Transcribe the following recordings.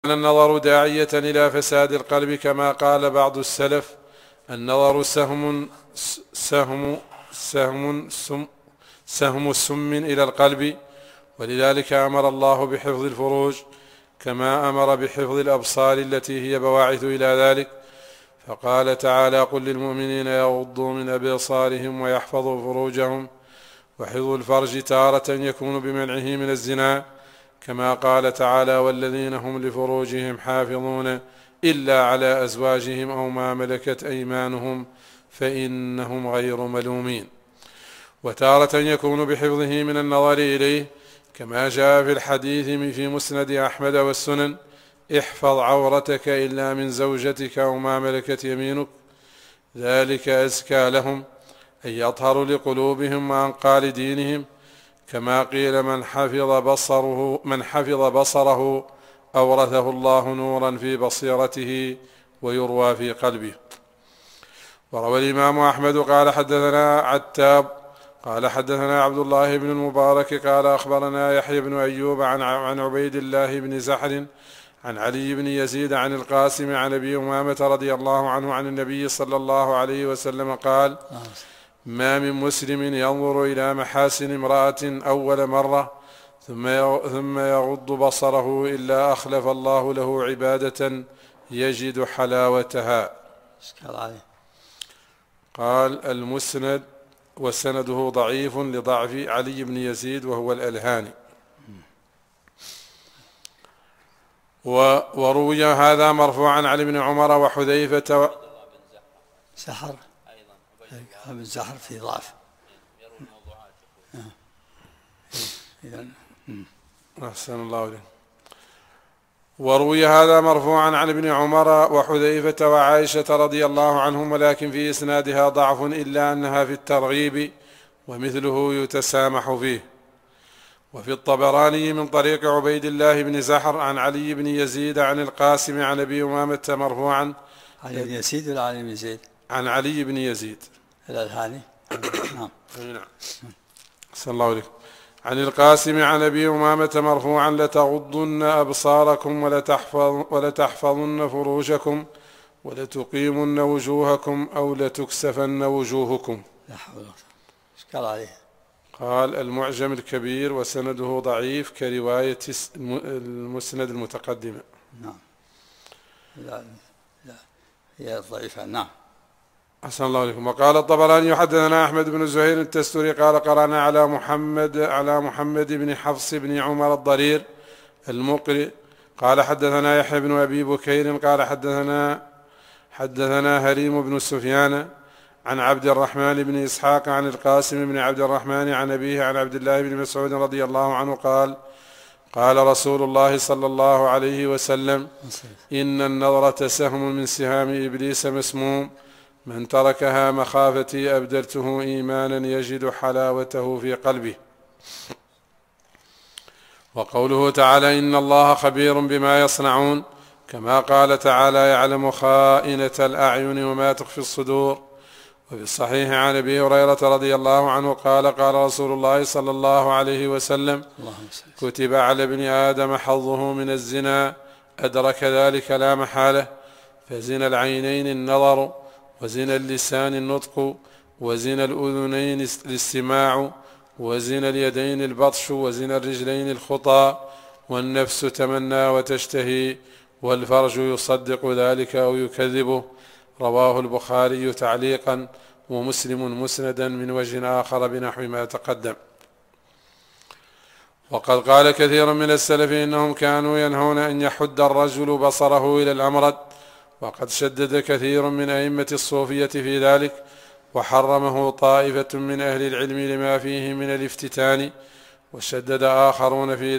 النظر داعية إلى فساد القلب، كما قال بعض السلف: النظر سهم السم إلى القلب. ولذلك أمر الله بحفظ الفروج، كما أمر بحفظ الأبصار التي هي بواعث إلى ذلك، فقال تعالى: قل للمؤمنين يغضوا من أبصارهم ويحفظوا فروجهم. وحفظ الفرج تارة يكون بمنعه من الزنا، كما قال تعالى: والذين هم لفروجهم حافظون إلا على أزواجهم أو ما ملكت أيمانهم فإنهم غير ملومين. وتارة يكون بحفظه من النظر إليه، كما جاء في الحديث في مسند أحمد والسنن: احفظ عورتك إلا من زوجتك أو ما ملكت يمينك، ذلك أزكى لهم، أي يطهر لقلوبهم وأنقى دينهم. كما قيل: من حفظ بصره أورثه الله نورا في بصيرته ويروى في قلبه. وروى الإمام أحمد قال: حدثنا عتاب قال حدثنا عبد الله بن المبارك قال أخبرنا يحيى بن أيوب عن عبيد الله بن زحر عن علي بن يزيد عن القاسم عن أبي أمامة رضي الله عنه عن النبي صلى الله عليه وسلم قال: ما من مسلم ينظر إلى محاسن امرأة أول مرة ثم يغض بصره إلا أخلف الله له عبادة يجد حلاوتها. قال: المسند وسنده ضعيف لضعف علي بن يزيد وهو الألهاني. وروي هذا مرفوعا عن ابن عمر وحذيفة سحر ابن زحر في ضعف. أحسن الله إليك. وروي هذا مرفوعا عن ابن عمر وحذيفة وعائشة رضي الله عنهم، ولكن في إسنادها ضعف، إلا أنها في الترغيب ومثله يتسامح فيه. وفي الطبراني من طريق عبيد الله بن زحر عن علي بن يزيد عن القاسم عن أبي أمامة مرفوعا. علي بن يزيد ولا علي بن يزيد؟ عن علي بن يزيد الألهاني. نعم. صلى الله عليه. عن القاسم عن أبي أمامة مرفوعا: لتغضن أبصاركم ولتحفظن فروجكم ولتقيمن وجوهكم أو لتكسفن وجوهكم. لا حول ولا قوة. اشكال عليه. قال: المعجم الكبير وسنده ضعيف كرواية المسند المتقدمة. نعم. لا هي ضعيفة. نعم. أحسن الله عليكم. وقال الطبراني: حدثنا أحمد بن زهير التستوري قال: قرأنا على محمد بن حفص بن عمر الضرير المقرئ قال: حدثنا يحيى بن أبي بكير قال: حدثنا هريم بن سفيان عن عبد الرحمن بن إسحاق عن القاسم بن عبد الرحمن عن أبيه عن عبد الله بن مسعود رضي الله عنه قال: قال رسول الله صلى الله عليه وسلم: إن النظرة سهم من سهام إبليس مسموم، من تركها مخافتي أبدلته إيمانا يجد حلاوته في قلبه. وقوله تعالى: إن الله خبير بما يصنعون، كما قال تعالى: يعلم خائنة الأعين وما تخفي الصدور. وفي الصحيح عن أبي هريرة رضي الله عنه قال: قال رسول الله صلى الله عليه وسلم: كتب على ابن آدم حظه من الزنا، أدرك ذلك لا محالة، فزنا العينين النظر، وزنا اللسان النطق، وزنا الأذنين الاستماع، وزنا اليدين البطش، وزنا الرجلين الخطى، والنفس تمنى وتشتهي، والفرج يصدق ذلك أو يكذبه. رواه البخاري تعليقا ومسلم مسندا من وجه آخر بنحو ما تقدم. وقد قال كثير من السلف إنهم كانوا ينهون أن يحد الرجل بصره إلى الأمرد، وقد شدد كثير من أئمة الصوفية في ذلك، وحرمه طائفة من أهل العلم لما فيه من الافتتان، وشدد آخرون في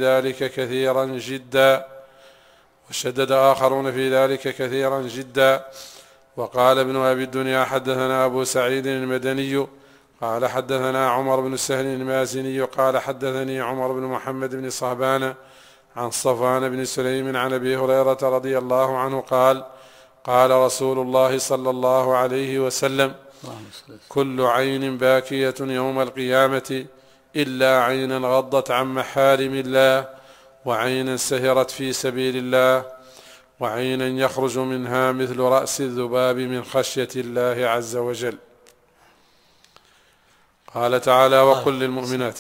ذلك كثيرا جدا. وقال ابن أبي الدنيا: حدثنا أبو سعيد المدني قال: حدثنا عمر بن سهل المازني قال: حدثني عمر بن محمد بن صهبان عن صفوان بن سليم عن أبي هريرة رضي الله عنه قال: قال رسول الله صلى الله عليه وسلم: كل عين باكية يوم القيامة إلا عينا غضت عن محارم الله، وعينا سهرت في سبيل الله، وعينا يخرج منها مثل رأس الذباب من خشية الله عز وجل. قال تعالى: وقل للمؤمنات.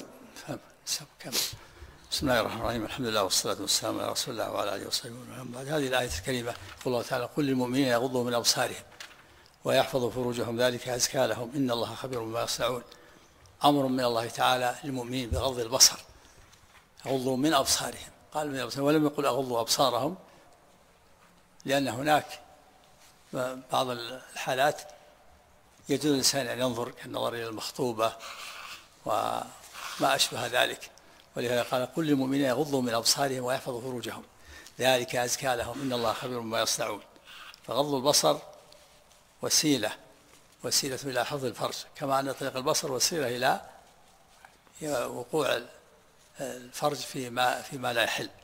بسم الله الرحمن الرحيم. الحمد لله والصلاة والسلام على رسول الله وعلى آله وصحبه وسلم. بعد هذه الآية الكريمة يقول الله تعالى: قل للمؤمنين يغضوا من أبصارهم ويحفظوا فروجهم ذلك أزكى لهم إن الله خبير بما يصنعون. أمر من الله تعالى للمؤمنين بغض البصر، يغضوا من أبصارهم، قال من أبصارهم ولم يقل أغضوا أبصارهم، لأن هناك بعض الحالات يجوز الإنسان أن ينظر كالنظر إلى المخطوبة وما أشبه ذلك، ولهذا قال: قل للمؤمنين يغضوا من أبصارهم ويحفظوا فروجهم ذلك أزكى لهم إن الله خبير بما يصنعون. فغض البصر وسيلة إلى حفظ الفرج، كما أن طريق البصر وسيلة إلى وقوع الفرج فيما لا يحل.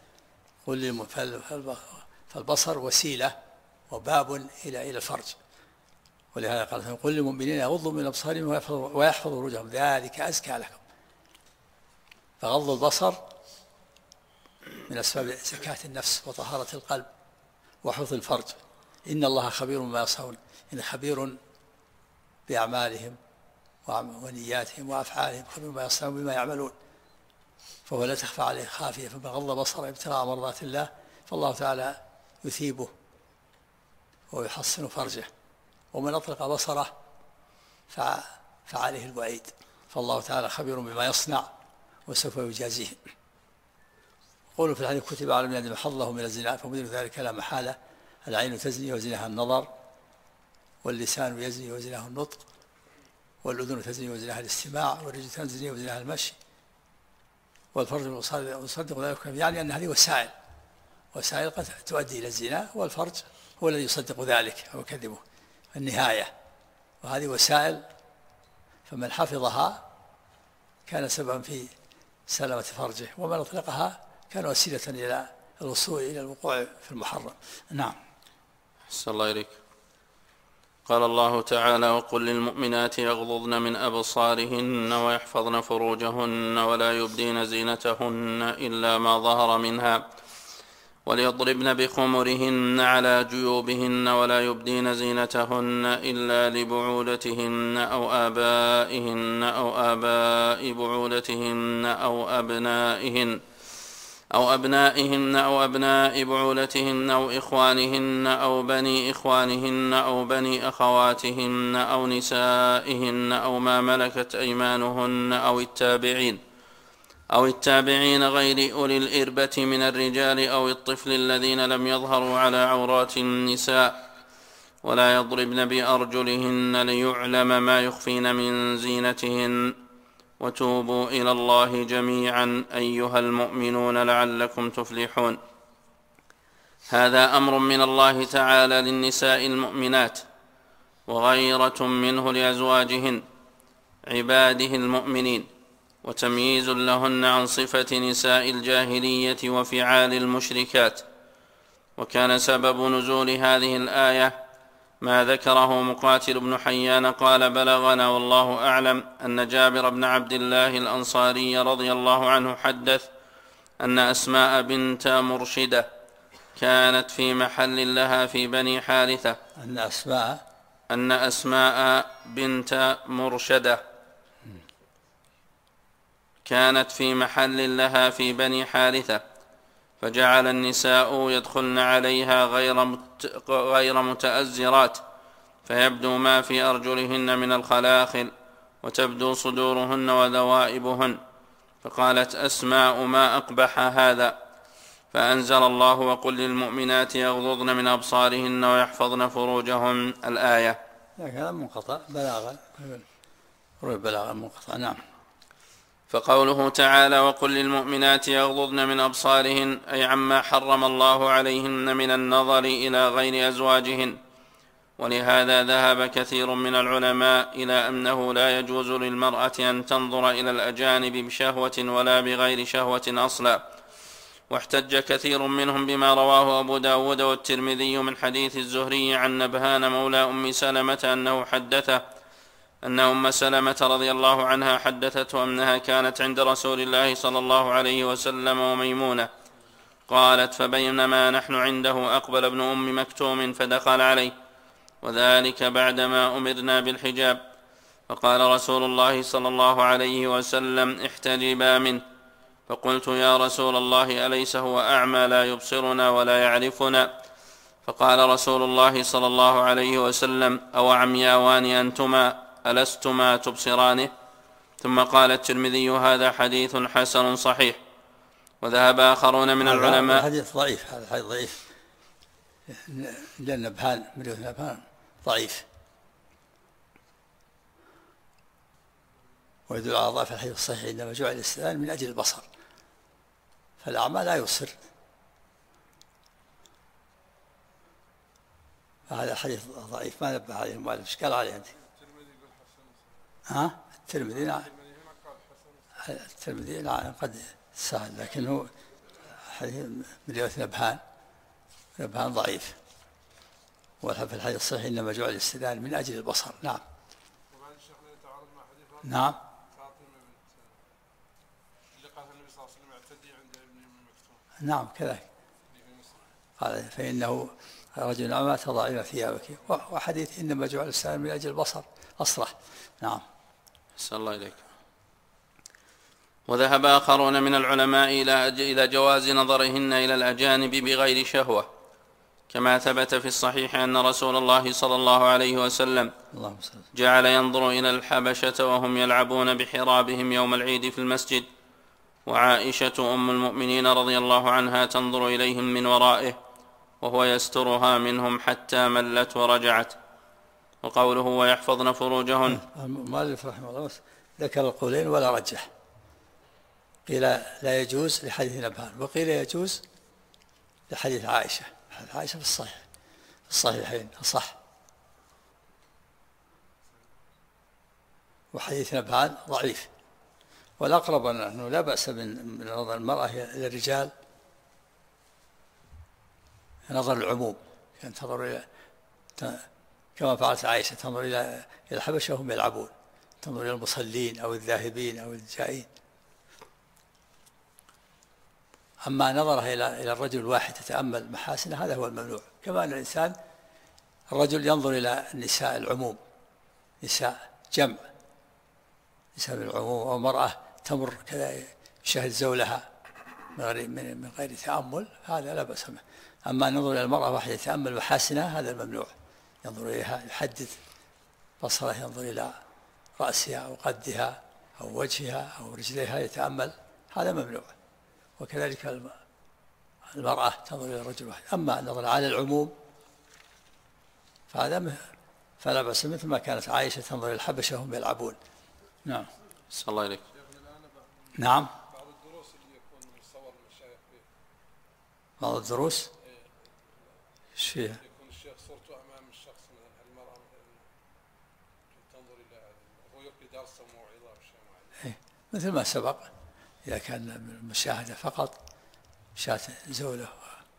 فالبصر وسيلة وباب إلى الفرج، ولهذا قال: قل للمؤمنين يغضوا من أبصارهم ويحفظوا فروجهم ذلك أزكى لكم. فغض البصر من أسباب زكاة النفس وطهارة القلب وحفظ الفرج. إن الله خبير بما يصنعون، إن خبير بأعمالهم ونياتهم وأفعالهم، خبير بما يصنعون بما يعملون، فهو لا تخفى عليه خافية. فمن غض بصره ابتغاء مرضات الله فالله تعالى يثيبه ويحصن فرجه، ومن أطلق بصره فعليه الوعيد، فالله تعالى خبير بما يصنع وسوف يجازيه. قولوا في الحديث: كتب على من حظه من الزنا فمدير ذلك لا محالة. العين تزني وزنها النظر، واللسان يزني وزنها النطق، والأذن تزني وزنها الاستماع، والرجل تزني وزنها المشي، والفرج يصدق ذلك، يعني أن هذه وسائل قد تؤدي إلى الزنا، والفرج هو الذي يصدق ذلك أو يكذبه النهاية، وهذه وسائل، فمن حفظها كان سببا في سلامة فرجه، ومن أطلقها كان وسيلة إلى الوصول إلى الوقوع في المحرم. نعم. أحسن الله إليك. قال الله تعالى: وقل للمؤمنات يغضضن من أبصارهن ويحفظن فروجهن ولا يبدين زينتهن إلا ما ظهر منها وليضربن بخمرهن على جيوبهن ولا يبدين زينتهن إلا لبعولتهن أو آبائهن أو آباء بعولتهن أو أبنائهن أو أبناء بعولتهن أو إخوانهن أو بني إخوانهن أو بني أخواتهن أو نسائهن أو ما ملكت أيمانهن أو التابعين غير أولي الإربة من الرجال أو الطفل الذين لم يظهروا على عورات النساء، ولا يضربن بأرجلهن ليعلم ما يخفين من زينتهن. وتوبوا إلى الله جميعا أيها المؤمنون لعلكم تفلحون. هذا أمر من الله تعالى للنساء المؤمنات، وغيرة منه لأزواجهن عباده المؤمنين، وتمييز لهن عن صفة نساء الجاهلية وفعال المشركات. وكان سبب نزول هذه الآية ما ذكره مقاتل بن حيان قال: بلغنا والله أعلم أن جابر بن عبد الله الأنصاري رضي الله عنه حدث أن أسماء بنت مرشدة كانت في محل لها في بني حارثة. أن أسماء بنت مرشدة كانت في محل لها في بني حارثة، فجعل النساء يدخلن عليها غير متأزرات، فيبدو ما في أرجلهن من الخلاخل، وتبدو صدورهن وذوائبهن. فقالت أسماء: ما أقبح هذا؟ فأنزل الله: وقل للمؤمنات يغضضن من أبصارهن ويحفظن فروجهن. الآية. هذا منقطع بلاغا منقطع. نعم. فقوله تعالى: وقل للمؤمنات يغضضن من أبصارهن، أي عما حرم الله عليهن من النظر إلى غير أزواجهن. ولهذا ذهب كثير من العلماء إلى أنه لا يجوز للمرأة أن تنظر إلى الأجانب بشهوة ولا بغير شهوة أصلا. واحتج كثير منهم بما رواه أبو داود والترمذي من حديث الزهري عن نبهان مولى أم سلمة أنه حدثه أن أم سلمة رضي الله عنها حدثته أنها كانت عند رسول الله صلى الله عليه وسلم وميمونة، قالت: فبينما نحن عنده أقبل ابن أم مكتوم فدخل عليه، وذلك بعدما أمرنا بالحجاب، فقال رسول الله صلى الله عليه وسلم: احتجبا منه. فقلت: يا رسول الله، أليس هو أعمى لا يبصرنا ولا يعرفنا؟ فقال رسول الله صلى الله عليه وسلم: أو عمياوان أنتما ألستما تبصرانه؟ ثم قال الترمذي: هذا حديث حسن صحيح. وذهب آخرون من العلماء. حديث ضعيف، هذا حديث ضعيف، لأن نبهان ضعيف، ويدل على ضعف الحديث الصحيح: إنما جعل الاستئذان من أجل البصر، فالأعمى لا يبصر. فهذا حديث ضعيف ما نبه عليه المؤلف. ايش قال عليه أنت؟ الترمذي نعم، الترمذي نعم قد سهل، لكنه حديث من رواية نبهان ضعيف. وفي الحديث الصحيح: إنما جعل الاستئذان من أجل البصر. نعم. نعم. نعم كذلك قال: فإنه رجل أعمى تضاعف ثيابك، وحديث إنما جعل الاستئذان من أجل البصر أصرح. نعم. أحسن الله إليك. وذهب آخرون من العلماء إلى جواز نظرهن إلى الأجانب بغير شهوة، كما ثبت في الصحيح أن رسول الله صلى الله عليه وسلم جعل ينظر إلى الحبشة وهم يلعبون بحرابهم يوم العيد في المسجد، وعائشة أم المؤمنين رضي الله عنها تنظر إليهم من ورائه وهو يسترها منهم حتى ملت ورجعت. وقوله: ويحفظن فروجهن، المؤلف رحمه الله ذكر القولين ولا رجح. قيل لا يجوز لحديث نبهان، وقيل يجوز لحديث عائشة. حديث عائشة في الصحيحين أصح، وحديث نبهان ضعيف. والأقرب أنه لا بأس من نظر المرأة إلى الرجال نظر العموم، يعني تنظر إلى كما فعلت عائشة، تنظر إلى الحبشة وهم يلعبون، تنظر إلى المصلين أو الذاهبين أو الجائين. أما نظرها إلى الرجل الواحد تتأمل محاسنه هذا هو الممنوع. كما أن الرجل ينظر إلى النساء العموم، نساء جمع، نساء العموم، ومرأة تمر كذا يشاهد زولها من غير تأمل، هذا لا بأس به. أما ننظر إلى المرأة واحدة يتأمل محاسنها هذا الممنوع، ينظر إليها يحدد بصره، ينظر إلى رأسها أو قدها أو وجهها أو رجليها يتأمل، هذا ممنوع. وكذلك المرأة تنظر إلى الرجل واحد. أما النظر على العموم فلا بأس، مثل ما كانت عائشة تنظر إلى الحبشة هم يلعبون. نعم. صلى الله عليك. نعم. بعض الدروس اللي يكون مصور المشايخ فيه، بعض الدروس ايش فيها؟ يكون الشيخ صورته أمام الشخص، من المرأة تنظر إلى هو يلقي درس وموعظة أو شيء معين، مثل ما سبق. إذا كان المشاهدة فقط شاة زوله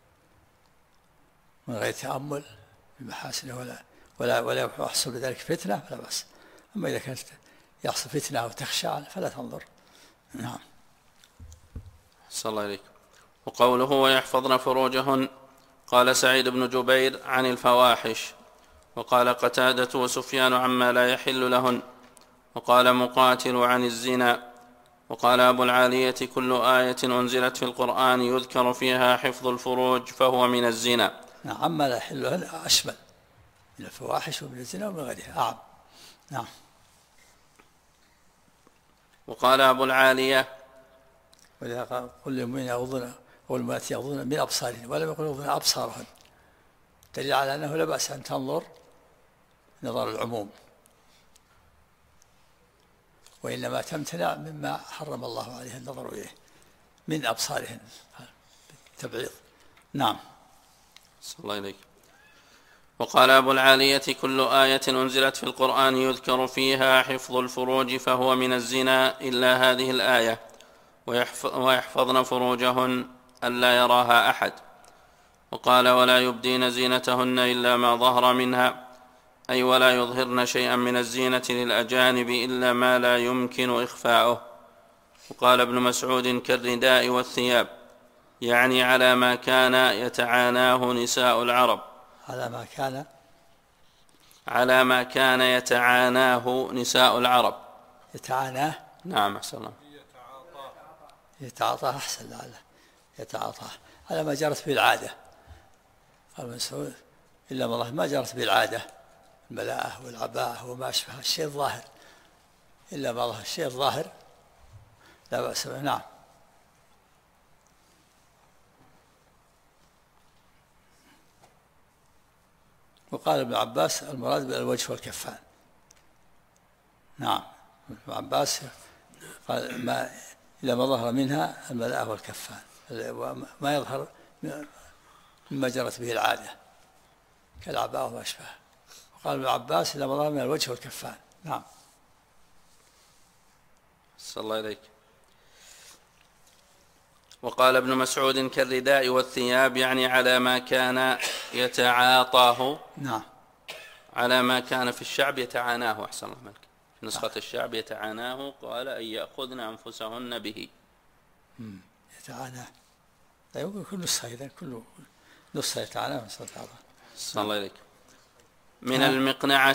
من غير تأمل بمحاسنه ولا يحصل بذلك فتنة فلا بأس. أما إذا كانت يحصل فتنة أو تخشى فلا تنظر. نعم. صلى الله عليك. وقوله: ويحفظن فروجهن، قال سعيد بن جبير: عن الفواحش. وقال قتادة وسفيان: عما لا يحل لهن. وقال مقاتل: عن الزنا. وقال أبو العالية: كل آية أنزلت في القرآن يذكر فيها حفظ الفروج فهو من الزنا. نعم. عما لا يحل لهن أشمل من الفواحش ومن الزنا ومن غيرها، أعم. نعم. وقال أبو العالية: ولذا قال: قل للمؤمنين يغضون والمؤمنات يغضون من أبصارهن، ولم يقل يغضون أبصارهن، دليل على أنه لا بأس أن تنظر نظر العموم، وإنما تمتنع مما حرم الله عليه النظر إليه من أبصارهن بالتبعيض. نعم. صلى الله عليك. وقال أبو العالية: كل آية أنزلت في القرآن يذكر فيها حفظ الفروج فهو من الزنا إلا هذه الآية: ويحفظن فروجهن ألا يراها أحد. وقال: ولا يبدين زينتهن إلا ما ظهر منها، أي ولا يظهرن شيئا من الزينة للأجانب إلا ما لا يمكن إخفاؤه. وقال ابن مسعود: كالرداء والثياب. يعني على ما كان يتعاناه نساء العرب. على ما كان يتعاناه نساء العرب. يتعاناه. نعم أحسن الله. يتعاطاه أحسن لعله. يتعاطاه على ما جرت به العادة. قال ابن مسعود إلا والله ما جرت به العادة، الملاءة والعباءة وما أشبه الشيء الظاهر، إلا ما ظهر الشيء الظاهر لا بأس به. نعم. وقال ابن عباس المراد بالوجه والكفان. نعم ابن عباس قال ما إلا ما ظهر منها الملاءة والكفان، وما يظهر مما جرت به العادة كالعباءة وما أشبه. وقال ابن عباس إلا ما ظهر من الوجه والكفان. نعم. صلى الله عليك. وقال ابن مسعود كالرداء والثياب، يعني على ما كان يتعاطاه. نعم. على ما كان في الشعب يتعاناه. أحسن الله ملك. في نسخة الشعب يتعاناه، قال أن يأخذن أنفسهن به. يتعاناه لا يمكن كل نسخة، إذا كل نسخة يتعاناه. صلى الله عليك. من المقنعة.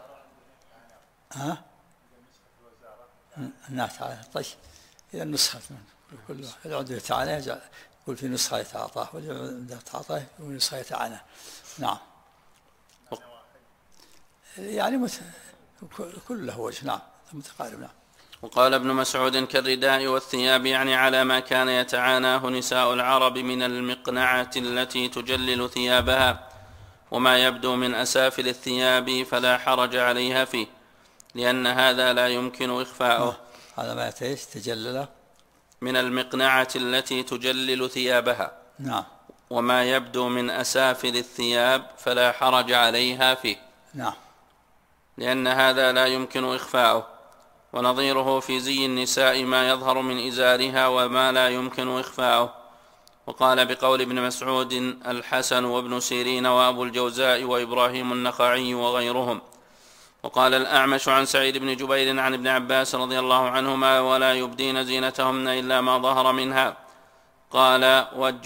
تعالى. طيب إذا النسخة كل واحد عنده يتعاناه يقول في نسخة يتعاطاه، واللي عنده يتعاطاه يقول نسخة يتعاناه. نعم. يعني كل له وجه. نعم متقارب. نعم. وقال ابن مسعود كالرداء والثياب، يعني على ما كان يتعاناه نساء العرب من المقنعة التي تجلل ثيابها، وما يبدو من أسافل الثياب فلا حرج عليها فيه، لأن هذا لا يمكن إخفاؤه. هذا ما تجلل من المقنعة التي تجلل ثيابها. نعم. وما يبدو من أسافل الثياب فلا حرج عليها فيه. نعم. لأن هذا لا يمكن إخفاؤه. ونظيره في زي النساء ما يظهر من إزارها وما لا يمكن إخفاؤه. وقال بقول ابن مسعود الحسن وابن سيرين وأبو الجوزاء وإبراهيم النخعي وغيرهم. وقال الأعمش عن سعيد بن جبير عن ابن عباس رضي الله عنهما ولا يبدين زينتهن إلا ما ظهر منها. قال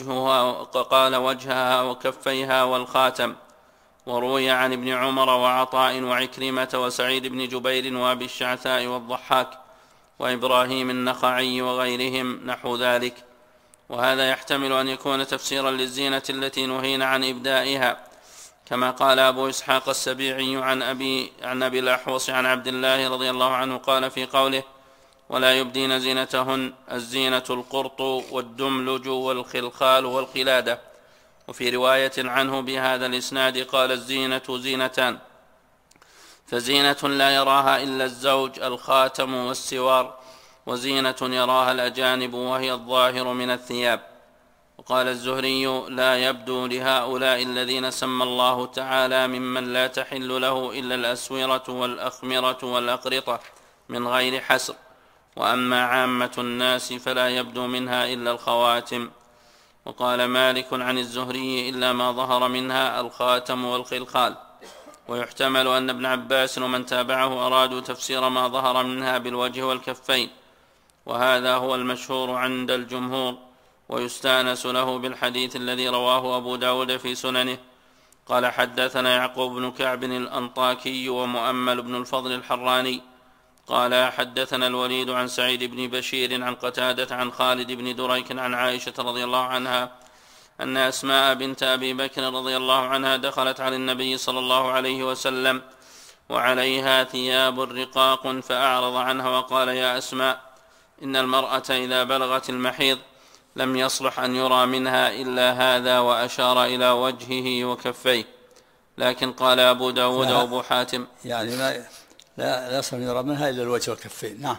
وجهها وكفيها والخاتم. وروي عن ابن عمر وعطاء وعكرمة وسعيد بن جبير وأبي الشعثاء والضحاك وإبراهيم النخعي وغيرهم نحو ذلك. وهذا يحتمل أن يكون تفسيرا للزينة التي نهينا عن إبدائها، كما قال أبو إسحاق السبيعي عن أبي الأحوص عن عبد الله رضي الله عنه قال في قوله ولا يبدين زينتهن الزينة القرط والدملج والخلخال والقلادة. وفي رواية عنه بهذا الإسناد قال الزينة زينتان، فزينة لا يراها إلا الزوج الخاتم والسوار، وزينة يراها الأجانب وهي الظاهر من الثياب. وقال الزهري لا يبدو لهؤلاء الذين سمى الله تعالى ممن لا تحل له إلا الأسورة والأخمرة والأقرطة من غير حسر، وأما عامة الناس فلا يبدو منها إلا الخواتم. وقال مالك عن الزهري إلا ما ظهر منها الخاتم والخلخال. ويحتمل أن ابن عباس ومن تابعه أرادوا تفسير ما ظهر منها بالوجه والكفين، وهذا هو المشهور عند الجمهور. ويستانس له بالحديث الذي رواه أبو داود في سننه قال حدثنا يعقوب بن كعب الأنطاكي ومؤمل بن الفضل الحراني قال حدثنا الوليد عن سعيد بن بشير عن قتادة عن خالد بن دريك عن عائشة رضي الله عنها أن أسماء بنت أبي بكر رضي الله عنها دخلت على النبي صلى الله عليه وسلم وعليها ثياب رقاق فأعرض عنها وقال يا أسماء إن المرأة إذا بلغت المحيض لم يصلح أن يرى منها إلا هذا، وأشار إلى وجهه وكفيه. لكن قال أبو داود وأبو حاتم يعني لا يصلح أن يرى منها إلا الوجه والكفين. نعم.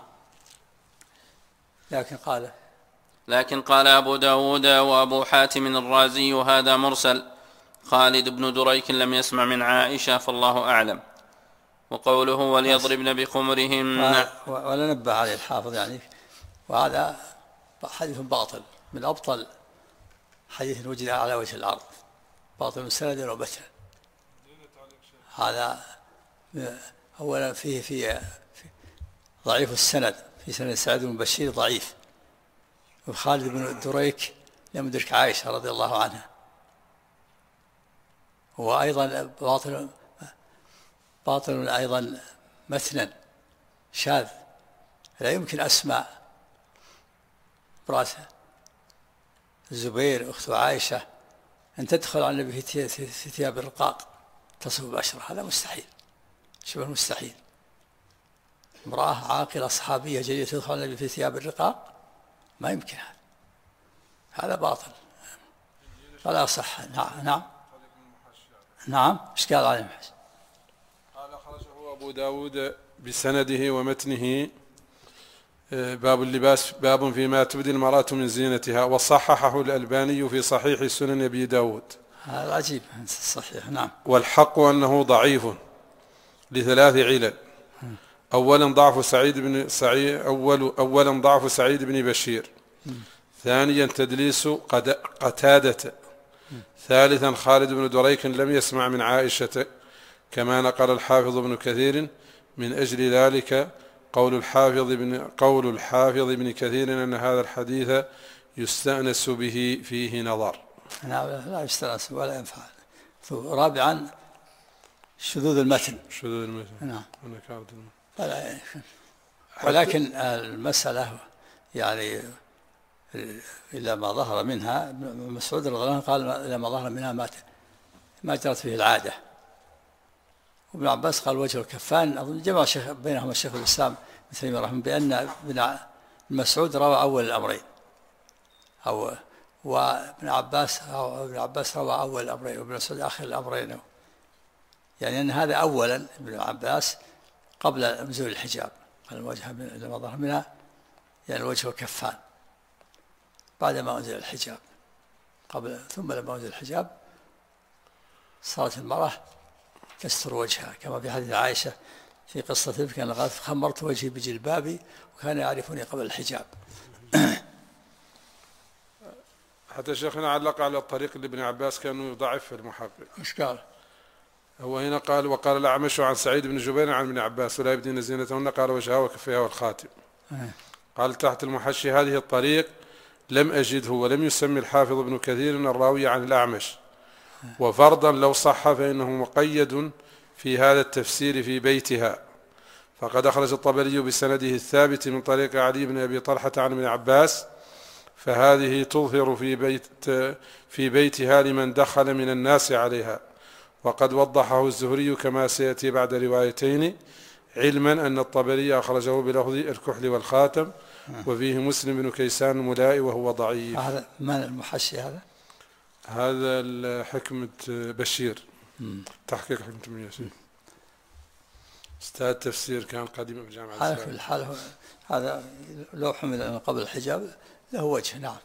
لكن قال أبو داود وأبو حاتم الرازي هذا مرسل، خالد بن دريك لم يسمع من عائشة فالله أعلم. وقوله وليضربن بخمرهن ولا نبه عليه الحافظ يعني، وهذا حديث باطل من أبطل حديث وجد على وجه الأرض، باطل من سند ومتن. هذا أولا فيه ضعيف السند، في سند سعيد بن بشير ضعيف، وخالد بن دريك لم يدرك عائشة رضي الله عنها. وأيضا باطل أيضا مثلا شاذ، لا يمكن أسماء امرأة الزبير أخت عائشة أن تدخل على النبي في ثياب الرقاق تصف بأشرة، هذا مستحيل، شبه مستحيل. امرأة عاقلة صحابية جليلة تدخل على النبي في ثياب الرقاق، ما يمكن هذا باطل فلا صح. نعم ايش قال عليه محسن؟ قال أخرجه أبو داود بسنده ومتنه باب اللباس، باب فيما تبدي المرأة من زينتها، وصححه الألباني في صحيح سنن أبي داود. هذا عجيب صحيح. نعم. والحق أنه ضعيف لثلاث علل. أولا ضعف سعيد بن بشير. ثانيا تدليس قتادة. ثالثا خالد بن دريك لم يسمع من عائشة كما نقل الحافظ ابن كثير. من أجل ذلك قول الحافظ ابن كثير أن هذا الحديث يستأنس به فيه نظر. لا يستأنس ولا ينفع. رابعا شذوذ المتن. نعم. ولكن المسألة يعني إلا ما ظهر منها، مسعود رضي الله عنه قال إلا ما ظهر منها ما جرت فيه العادة. وابن عباس قال وجه الكفان. أظن جمع بينهما الشيخ الإسلام ابن تيمية رحمه بأن ابن مسعود روى أول الأمرين، وابن عباس روى أول الأمرين وابن مسعود آخر الأمرين، يعني أن هذا أولا ابن عباس قبل نزول الحجاب، قال الوجه لما ظهر منها يعني الوجه والكفان، بعد ما أنزل الحجاب ثم لما أنزل الحجاب صارت المرأة تستر وجهها، كما في حديث عائشة في قصة تلك أن قالت خمرت وجهي بجلبابي وكان يعرفني قبل الحجاب. حتى شيخنا علق على الطريق لابن عباس كانوا يضعف في المحقق. ايش قال؟ هو هنا قال وقال الأعمش عن سعيد بن جبير عن ابن عباس ولا يبدين زينتهن قال وجهها وكفيها والخاتم. قال تحت المحشي هذه الطريق لم أجده ولم يسمي الحافظ ابن كثير الراوي عن الأعمش، وفرضا لو صح فإنه مقيد في هذا التفسير في بيتها، فقد أخرج الطبري بسنده الثابت من طريق علي بن أبي طلحة عن ابن عباس، فهذه تظهر في بيتها لمن دخل من الناس عليها، وقد وضحه الزهري كما سيأتي بعد روايتين، علما أن الطبري أخرجه بلفظ الكحل والخاتم، وفيه مسلم بن كيسان الملائي وهو ضعيف. هذا من المحشي هذا الحكمة بشير، تحقيق حكمة ياسين، استاذ تفسير كان قديم في جامعة هذا في الحال هذا لو حمل قبل الحجاب له وجه. نعم.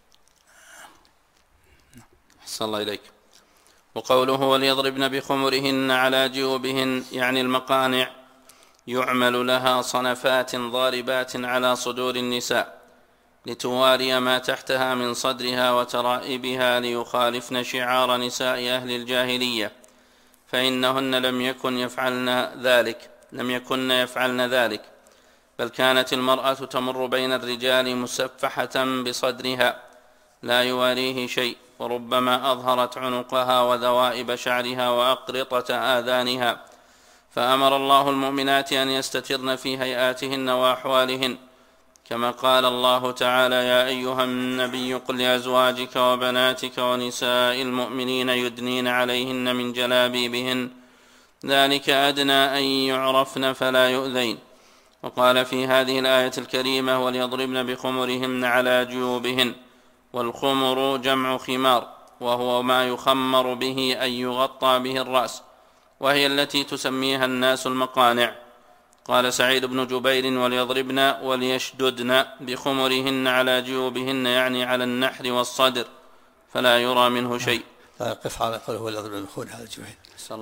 أحسن الله إليك. وقوله وليضربن بخمرهن على جيوبهن يعني المقانع، يعمل لها صنفات ضاربات على صدور النساء لتواري ما تحتها من صدرها وترائبها ليخالفن شعار نساء أهل الجاهلية، فإنهن لم يكن يفعلن ذلك، بل كانت المرأة تمر بين الرجال مسفحة بصدرها لا يواريه شيء، وربما أظهرت عنقها وذوائب شعرها وأقرطة آذانها، فأمر الله المؤمنات أن يستترن في هيئاتهن وأحوالهن، كما قال الله تعالى يا أيها النبي قل لأزواجك وبناتك ونساء المؤمنين يدنين عليهن من جلابيبهن ذلك أدنى أن يعرفن فلا يؤذين. وقال في هذه الآية الكريمة وليضربن بخمرهن على جيوبهن، والخمر جمع خمار، وهو ما يخمر به أن يغطى به الرأس، وهي التي تسميها الناس المقانع. قال سعيد بن جبير وليضربن وليشددن بخمرهن على جيوبهن يعني على النحر والصدر فلا يرى منه شيء. لا يقف على قوله وليضربن بخمرهن على جيوبهن. صلى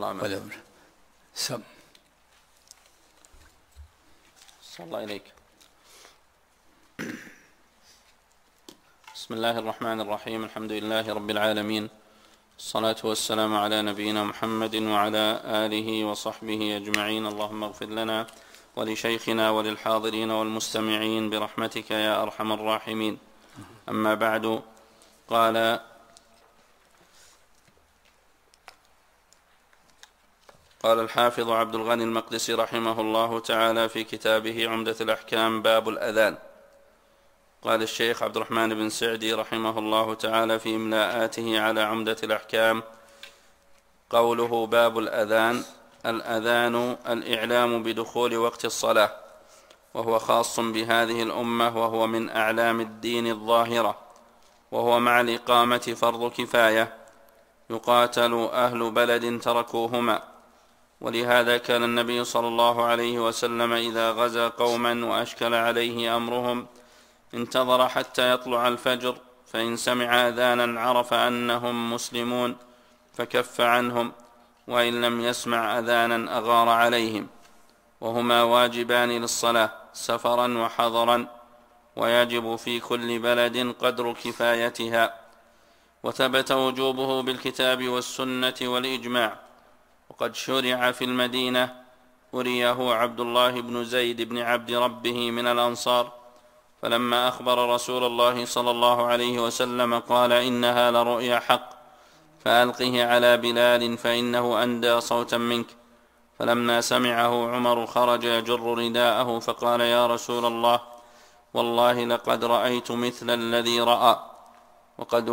الله إليك. بسم الله الرحمن الرحيم. الحمد لله رب العالمين، الصلاة والسلام على نبينا محمد وعلى آله وصحبه أجمعين. اللهم اغفر لنا ولشيخنا وللحاضرين والمستمعين برحمتك يا أرحم الراحمين. أما بعد، قال الحافظ عبد الغني المقدسي رحمه الله تعالى في كتابه عمدة الأحكام باب الأذان. قال الشيخ عبد الرحمن بن سعدي رحمه الله تعالى في إملاءاته على عمدة الأحكام: قوله باب الأذان: الأذان الإعلام بدخول وقت الصلاة، وهو خاص بهذه الأمة، وهو من أعلام الدين الظاهرة، وهو مع الإقامة فرض كفاية، يقاتل أهل بلد تركوهما. ولهذا كان النبي صلى الله عليه وسلم إذا غزا قوما وأشكل عليه أمرهم انتظر حتى يطلع الفجر، فإن سمع أذانا عرف أنهم مسلمون فكف عنهم، وإن لم يسمع أذانا أغار عليهم، وهما واجبان للصلاة سفرا وحضرا، ويجب في كل بلد قدر كفايتها. وثبت وجوبه بالكتاب والسنة والإجماع. وقد شرع في المدينة، أريه عبد الله بن زيد بن عبد ربه من الأنصار، فلما أخبر رسول الله صلى الله عليه وسلم قال: إنها لرؤيا حق، فألقه على بلال فإنه أندى صوتا منك. فلما سمعه عمر خرج يجر رداءه فقال: يا رسول الله، والله لقد رأيت مثل الذي رأى، وقد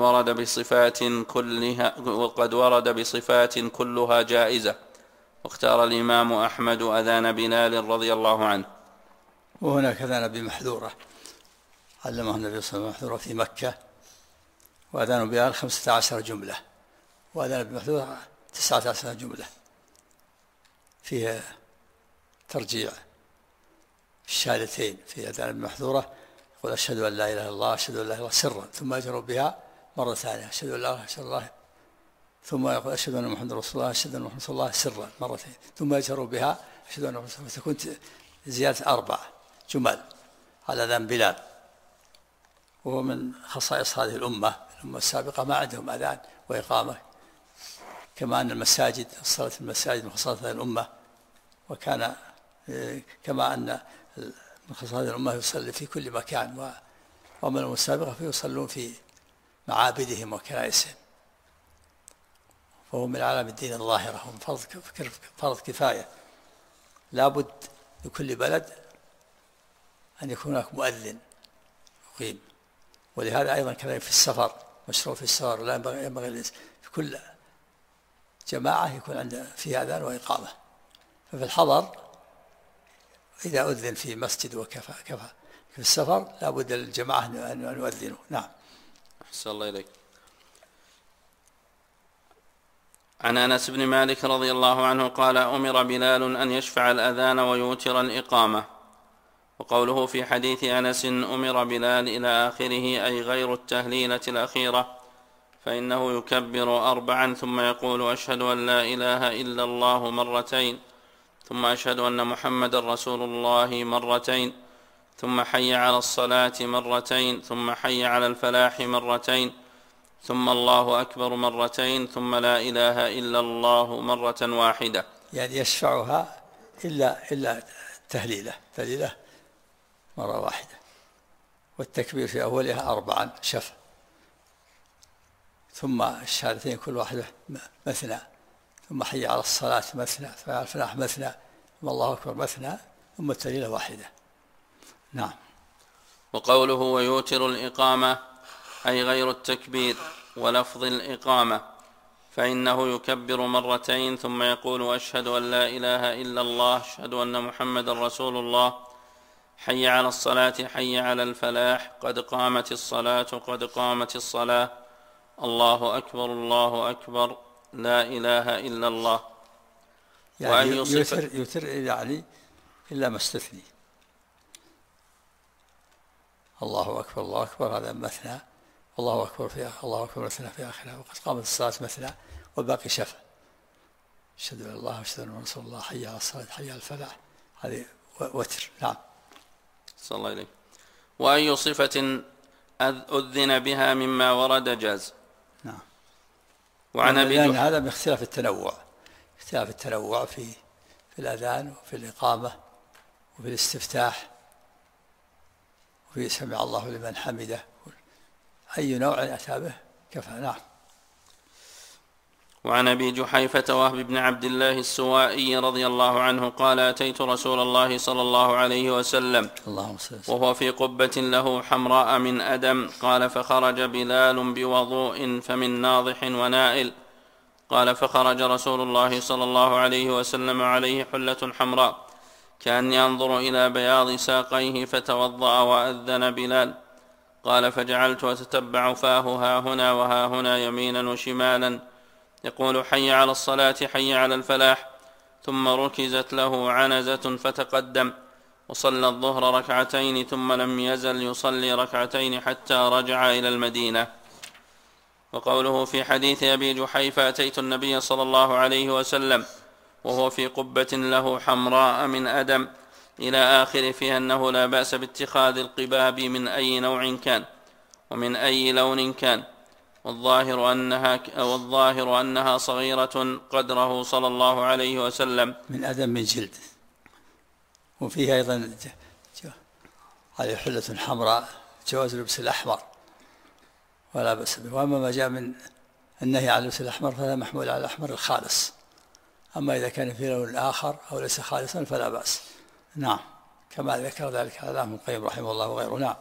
ورد بصفات كلها جائزة. واختار الإمام أحمد أذان بلال رضي الله عنه. وهناك أذان بمحذورة علمه النبي صلى الله عليه وسلم في مكة، وأذان بلال 15 جملة، وأذان بمحذورة 19 جملة، فيها ترجيع الشهادتين. في أذان بمحذورة يقول: أشهد أن لا إله إلا الله، أشهد أن لا إله إلا الله سرا، ثم يجهر بها مرة ثانية: أشهد أن لا إله إلا الله، ثم يقول: أشهد أن محمد رسول الله، أشهد أن محمد رسول الله سرا مرتين، ثم يجهر بها: أشهد أن محمد رسول الله، فتكون زيادة 4 جمل على أذان بلال. وهو من خصائص هذه الأمة السابقة، ما عندهم أذان وإقامة، كما أن المساجد، الصلاة في المساجد من خصائص هذه الأمة، وكان كما أن من خصائص هذه الأمة يصلي في كل مكان، ومن الأمم السابقة فيصلون في معابدهم وكنائسهم. فهو من علام الدين الظاهرة، هم فرض كفاية. لابد لكل بلد أن يكون هناك مؤذن يقيم. ولهذا أيضا كذلك في السفر، مشروع في السفر، لا ينبغي في كل جماعة يكون عنده فيها أذان وإقامة. ففي الحضر إذا أذن في مسجد وكفى في السفر لابد للجماعة أن يؤذنوا. نعم. أحسن الله إليك. عن أنس بن مالك رضي الله عنه قال: أمر بلال أن يشفع الأذان ويوتر الإقامة. وقوله في حديث أنس: أمر بلال إلى آخره، أي غير التهليلة الأخيرة، فإنه يكبر 4 ثم يقول: أشهد أن لا إله إلا الله مرتين، ثم أشهد أن محمد رسول الله مرتين، ثم حي على الصلاة مرتين، ثم حي على الفلاح مرتين، ثم الله أكبر مرتين، ثم لا إله إلا الله مرة واحدة. يعني يشفعها إلا تهليلة مرة واحدة، والتكبير في أولها 4 شفع، ثم الشهادتين كل واحدة مثنى، ثم حي على الصلاة مثنى، ثم على الفلاح مثنى، ثم الله أكبر مثنى، ثم التهليلة واحدة. نعم. وقوله ويوتر الإقامة أي غير التكبير ولفظ الإقامة، فإنه يكبر مرتين ثم يقول: أشهد أن لا إله إلا الله، أشهد أن محمد رسول الله، حي على الصلاة، حي على الفلاح، قد قامت الصلاة، قد قامت الصلاة، الله أكبر الله أكبر، لا إله إلا الله. يعني يوتر يعني إلا ما استثني. الله أكبر الله أكبر هذا مثنى، الله أكبر مثنى في آخرها، وقد قامت الصلاة مثنى، والباقي شفع. أشهد أن الله وأشهد أن رسول الله، حي على الصلاة، حي على الفلاح، هذه وتر. نعم. صلى الله عليه. وأي صفة أذن بها مما ورد جاز. نعم. وعن لأن هذا من اختلاف التنوع في الأذان وفي الإقامة وفي الاستفتاح وفي سمع الله لمن حمده. أي نوع أتى به كفى. نعم. وعن أبي جحيفة وهب بن عبد الله السوائي رضي الله عنه قال أتيت رسول الله صلى الله عليه وسلم وهو في قبة له حمراء من أدم. قال فخرج بلال بوضوء فمن ناضح ونائل. قال فخرج رسول الله صلى الله عليه وسلم عليه حلة حمراء كأني أنظر إلى بياض ساقيه فتوضأ وأذن بلال. قال فجعلت أتتبع فاه ها هنا وها هنا يمينا وشمالا يقول حي على الصلاة حي على الفلاح. ثم ركزت له عنزة فتقدم وصلى الظهر ركعتين ثم لم يزل يصلي ركعتين حتى رجع إلى المدينة. وقوله في حديث أبي جحيفة أتيت النبي صلى الله عليه وسلم وهو في قبة له حمراء من أدم إلى آخر فيها أنه لا بأس باتخاذ القباب من أي نوع كان ومن أي لون كان، والظاهر أنها صغيرة قدره صلى الله عليه وسلم من أدم من جلد. وفيه أيضا هذه حلة حمراء جواز لبس الأحمر ولا بأس به. وأما ما جاء من النهي عن لبس الأحمر فلا محمول على الأحمر الخالص، أما إذا كان في لون آخر أو ليس خالصا فلا بأس. نعم، كما ذكر ذلك الإمام ابن القيم رحمه الله وغيره. نعم.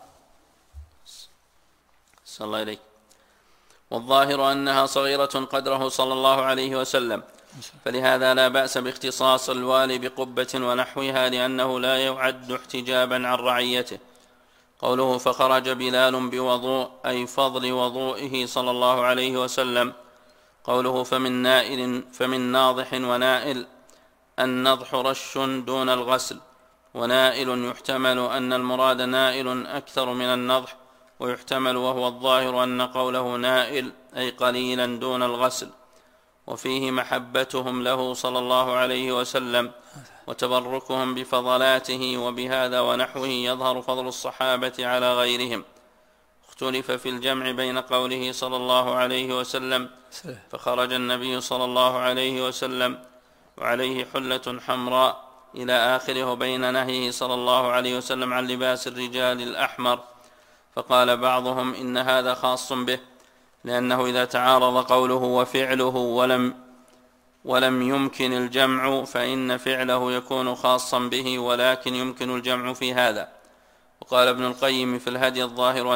صلى الله عليه. والظاهر أنها صغيرة قدره صلى الله عليه وسلم، فلهذا لا بأس باختصاص الوالي بقبة ونحوها لأنه لا يعد احتجابا عن رعيته. قوله فخرج بلال بوضوء أي فضل وضوئه صلى الله عليه وسلم. قوله فمن ناضح ونائل، النضح رش دون الغسل، ونائل يحتمل أن المراد نائل أكثر من النضح، ويحتمل وهو الظاهر أن قوله نائل أي قليلا دون الغسل. وفيه محبتهم له صلى الله عليه وسلم وتبركهم بفضلاته، وبهذا ونحوه يظهر فضل الصحابة على غيرهم. اختلف في الجمع بين قوله صلى الله عليه وسلم فخرج النبي صلى الله عليه وسلم وعليه حلة حمراء إلى آخره، وبين نهيه صلى الله عليه وسلم عن لباس الرجال الأحمر. فقال بعضهم إن هذا خاص به، لأنه إذا تعارض قوله وفعله ولم يمكن الجمع فإن فعله يكون خاصا به، ولكن يمكن الجمع في هذا. وقال ابن القيم في الهدي الظاهر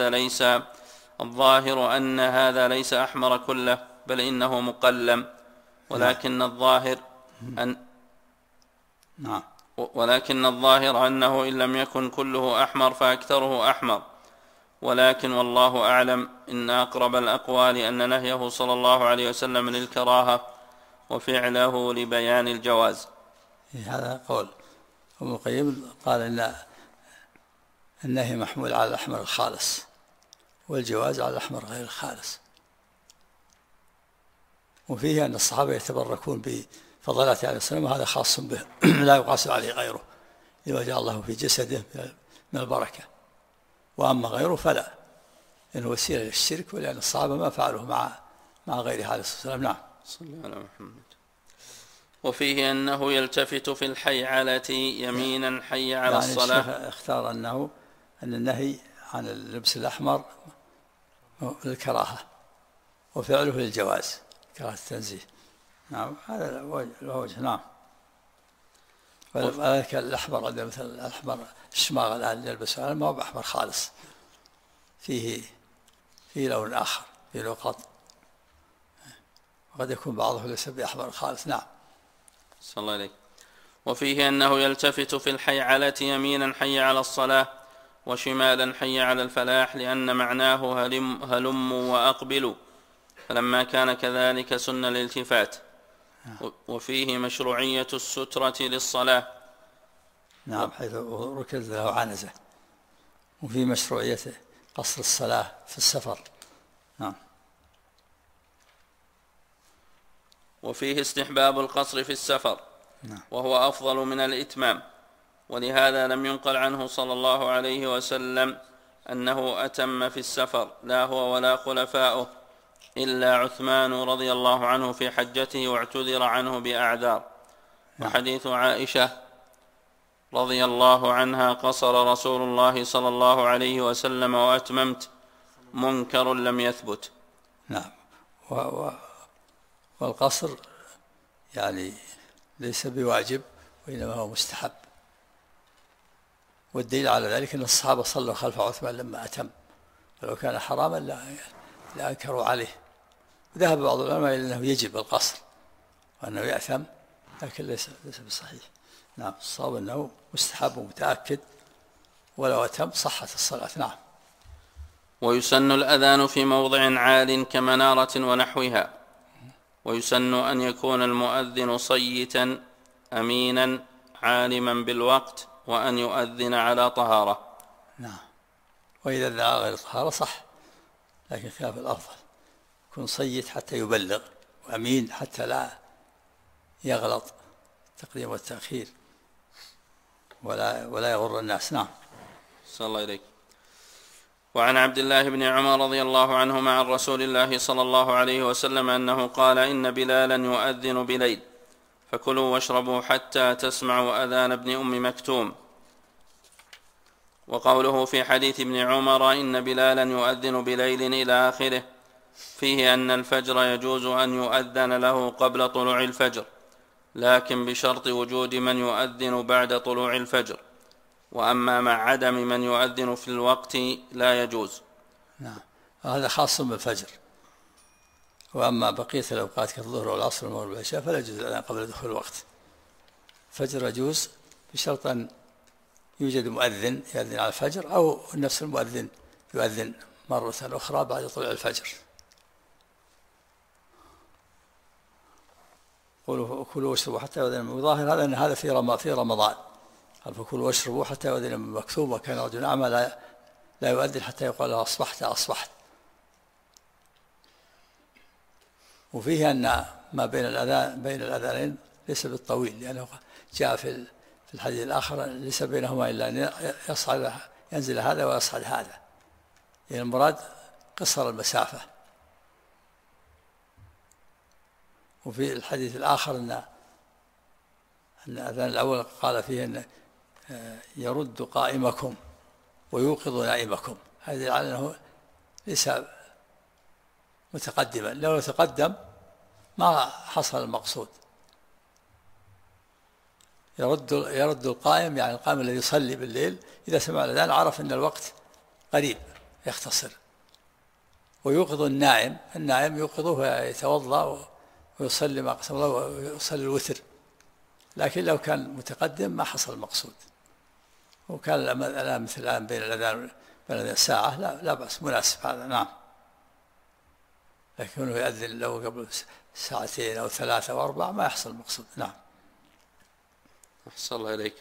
أن هذا ليس أحمر كله، بل إنه مقلم، ولكن الظاهر أنه إن لم يكن كله أحمر فأكثره أحمر. ولكن والله أعلم إن أقرب الأقوال أن نهيه صلى الله عليه وسلم للكراهة وفعله لبيان الجواز. هذا قول ابن القيم، قال إن النهي محمول على الأحمر الخالص والجواز على الأحمر غير الخالص. وفيه أن الصحابة يتبركون بفضلاته عليه السلام، وهذا خاص به لا يقاس عليه غيره لما جاء الله في جسده من البركة. وأما غيره فلا، إنه وسيلة للشرك، ولأن الصحابة ما فعلوه مع غيره عليه الصلاة والسلام. نعم. صلى الله على محمد. وفيه أنه يلتفت في الحيعلة يمينا حي على الصلاة. الشيخ اختار أن النهي عن اللبس الأحمر للكراهة وفعله للجواز، كراهة التنزيه. نعم، هذا الوجه. نعم. ولذلك الأحمر عندنا مثل الأحمر الشماغ الآن يلبسه ما هو بأحمر خالص، فيه لون آخر، فيه نقط، وقد يكون بعضه ليس بأحمر خالص. نعم. صلى الله عليه. وفيه أنه يلتفت في الحيعلة يمينا حي على الصلاة وشمالا حي على الفلاح، لأن معناه هلموا وأقبلوا، فلما كان كذلك سن الالتفات. وفيه مشروعية السترة للصلاة. نعم، حيث ركز له عنزة. وفي مشروعية قصر الصلاة في السفر. نعم. وفيه استحباب القصر في السفر، وهو أفضل من الإتمام، ولهذا لم ينقل عنه صلى الله عليه وسلم أنه أتم في السفر، لا هو ولا خلفاؤه، إلا عثمان رضي الله عنه في حجته واعتذر عنه بأعذار. وحديث عائشة رضي الله عنها قصر رسول الله صلى الله عليه وسلم وأتممت، منكر لم يثبت. نعم. والقصر يعني ليس بواجب وإنما هو مستحب، والدليل على ذلك أن الصحابة صلوا خلف عثمان لما أتم، ولو كان حراما لأنكروا عليه. ذهب بعض العلماء إلى أنه يجب القصر وأنه يأثم، لكن ليس بصحيح. نعم، الصواب أنه مستحب ومتأكد، ولو أتم صحت الصلاة. نعم. ويسن الأذان في موضع عال كمنارة ونحوها، ويسن أن يكون المؤذن صيتا أمينا عالما بالوقت، وأن يؤذن على طهارة. نعم. وإذا أذن على غير طهارة صح، لكن خلاف الأفضل يكون صيت حتى يبلغ، وأمين حتى لا يغلط التقديم والتأخير ولا يغر الناس. نعم. صلى الله عليك. وعن عبد الله بن عمر رضي الله عنهما عن رسول الله صلى الله عليه وسلم أنه قال: إن بلالا يؤذن بليل، فكلوا واشربوا حتى تسمعوا أذان ابن أم مكتوم. وقوله في حديث ابن عمر إن بلالا يؤذن بليل إلى آخره فيه أن الفجر يجوز أن يؤذن له قبل طلوع الفجر، لكن بشرط وجود من يؤذن بعد طلوع الفجر، وأما مع عدم من يؤذن في الوقت لا يجوز. نعم، هذا خاص بالفجر. وأما بقية الأوقات كالظهر والعصر والمغرب والعشاء فلا يجوز الأذان قبل دخول الوقت. الفجر يجوز بشرط أن يوجد مؤذن يؤذن على الفجر، أو نفس المؤذن يؤذن مرة أخرى بعد طلوع الفجر. قولوا كلوا واشربوا حتى يؤذن. وظاهر هذا أن هذا في رمضان، قال فكلوا واشربوا حتى يؤذن مكتوم، وكان رجل أعمى لا يؤذن حتى يقول له أصبحت. وفيه أن ما بين الأذانين ليس بالطويل، لأنه جاء في الحديث الآخر ليس بينهما إلا أن ينزل هذا ويصعد هذا، يعني المراد قصر المسافة. وفي الحديث الآخر أن الأذان الأول قال فيه أن يرد قائمكم ويوقظ نائمكم، هذا على أنه ليس متقدما، لو تقدم ما حصل المقصود. يرد القائم، يعني القائم الذي يصلي بالليل إذا سمع الأذان عرف أن الوقت قريب يختصر. ويوقظ النائم يوقظه يتوضأ ويصلي ما قسم الله ويصلي الوتر، لكن لو كان متقدم ما حصل المقصود. وكان الآن مثل الآن بين الأذان ساعة لا بأس، مناسب هذا. نعم. لكن يؤذن لو قبل ساعتين أو 3 أو 4 ما يحصل المقصود. نعم. أحسن الله إليك.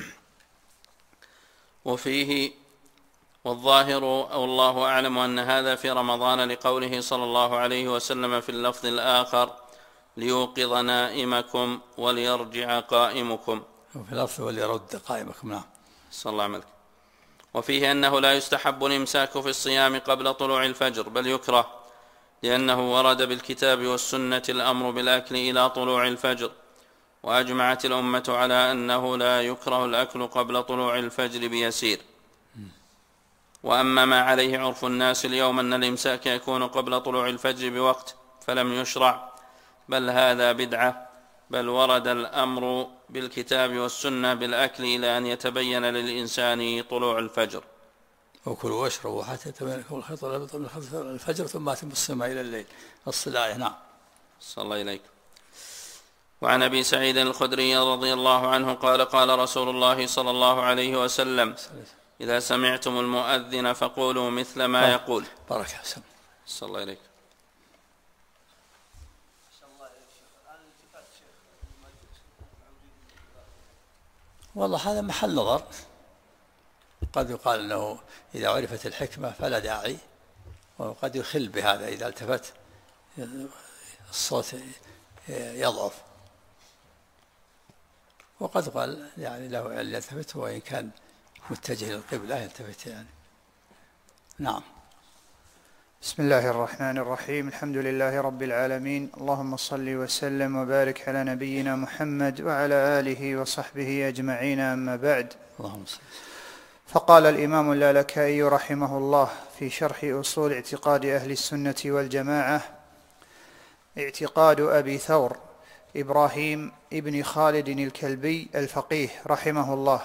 وفيه والظاهر أو الله أعلم أن هذا في رمضان لقوله صلى الله عليه وسلم في اللفظ الآخر ليوقظ نائمكم وليرجع قائمكم، وفي اللفظ وليرد قائمكم. نعم. صلى الله عليه. وفيه أنه لا يستحب الإمساك في الصيام قبل طلوع الفجر، بل يكره، لأنه ورد بالكتاب والسنة الأمر بالأكل إلى طلوع الفجر، وأجمعت الأمة على أنه لا يكره الأكل قبل طلوع الفجر بيسير. وأما ما عليه عرف الناس اليوم أن الإمساك يكون قبل طلوع الفجر بوقت فلم يشرع، بل هذا بدعة، بل ورد الأمر بالكتاب والسنة بالأكل إلى أن يتبين للإنسان طلوع الفجر. وكلوا واشربوا حتى يتبين لكم الخيط الأبيض من الخيط الفجر ثم أتموا الصيام إلى الليل. الصلاة. نعم. صلى الله عليك. وعن أبي سعيد الخدري رضي الله عنه قال قال رسول الله صلى الله عليه وسلم إذا سمعتم المؤذن فقولوا مثل ما يقول. بارك صلى الله عليك. والله هذا محل نظر، قد يقال أنه إذا عرفت الحكمة فلا داعي، وقد يخل بهذا إذا التفت الصوت يضعف، وقد قال يعني له أن يلتفت، وإن كان متجه للقبلة يلتفت يعني. نعم. بسم الله الرحمن الرحيم. الحمد لله رب العالمين، اللهم صل وسلم وبارك على نبينا محمد وعلى آله وصحبه أجمعين، أما بعد. اللهم صل. فقال الإمام اللالكائي رحمه الله في شرح أصول اعتقاد أهل السنة والجماعة: اعتقاد أبي ثور إبراهيم ابن خالد الكلبي الفقيه رحمه الله.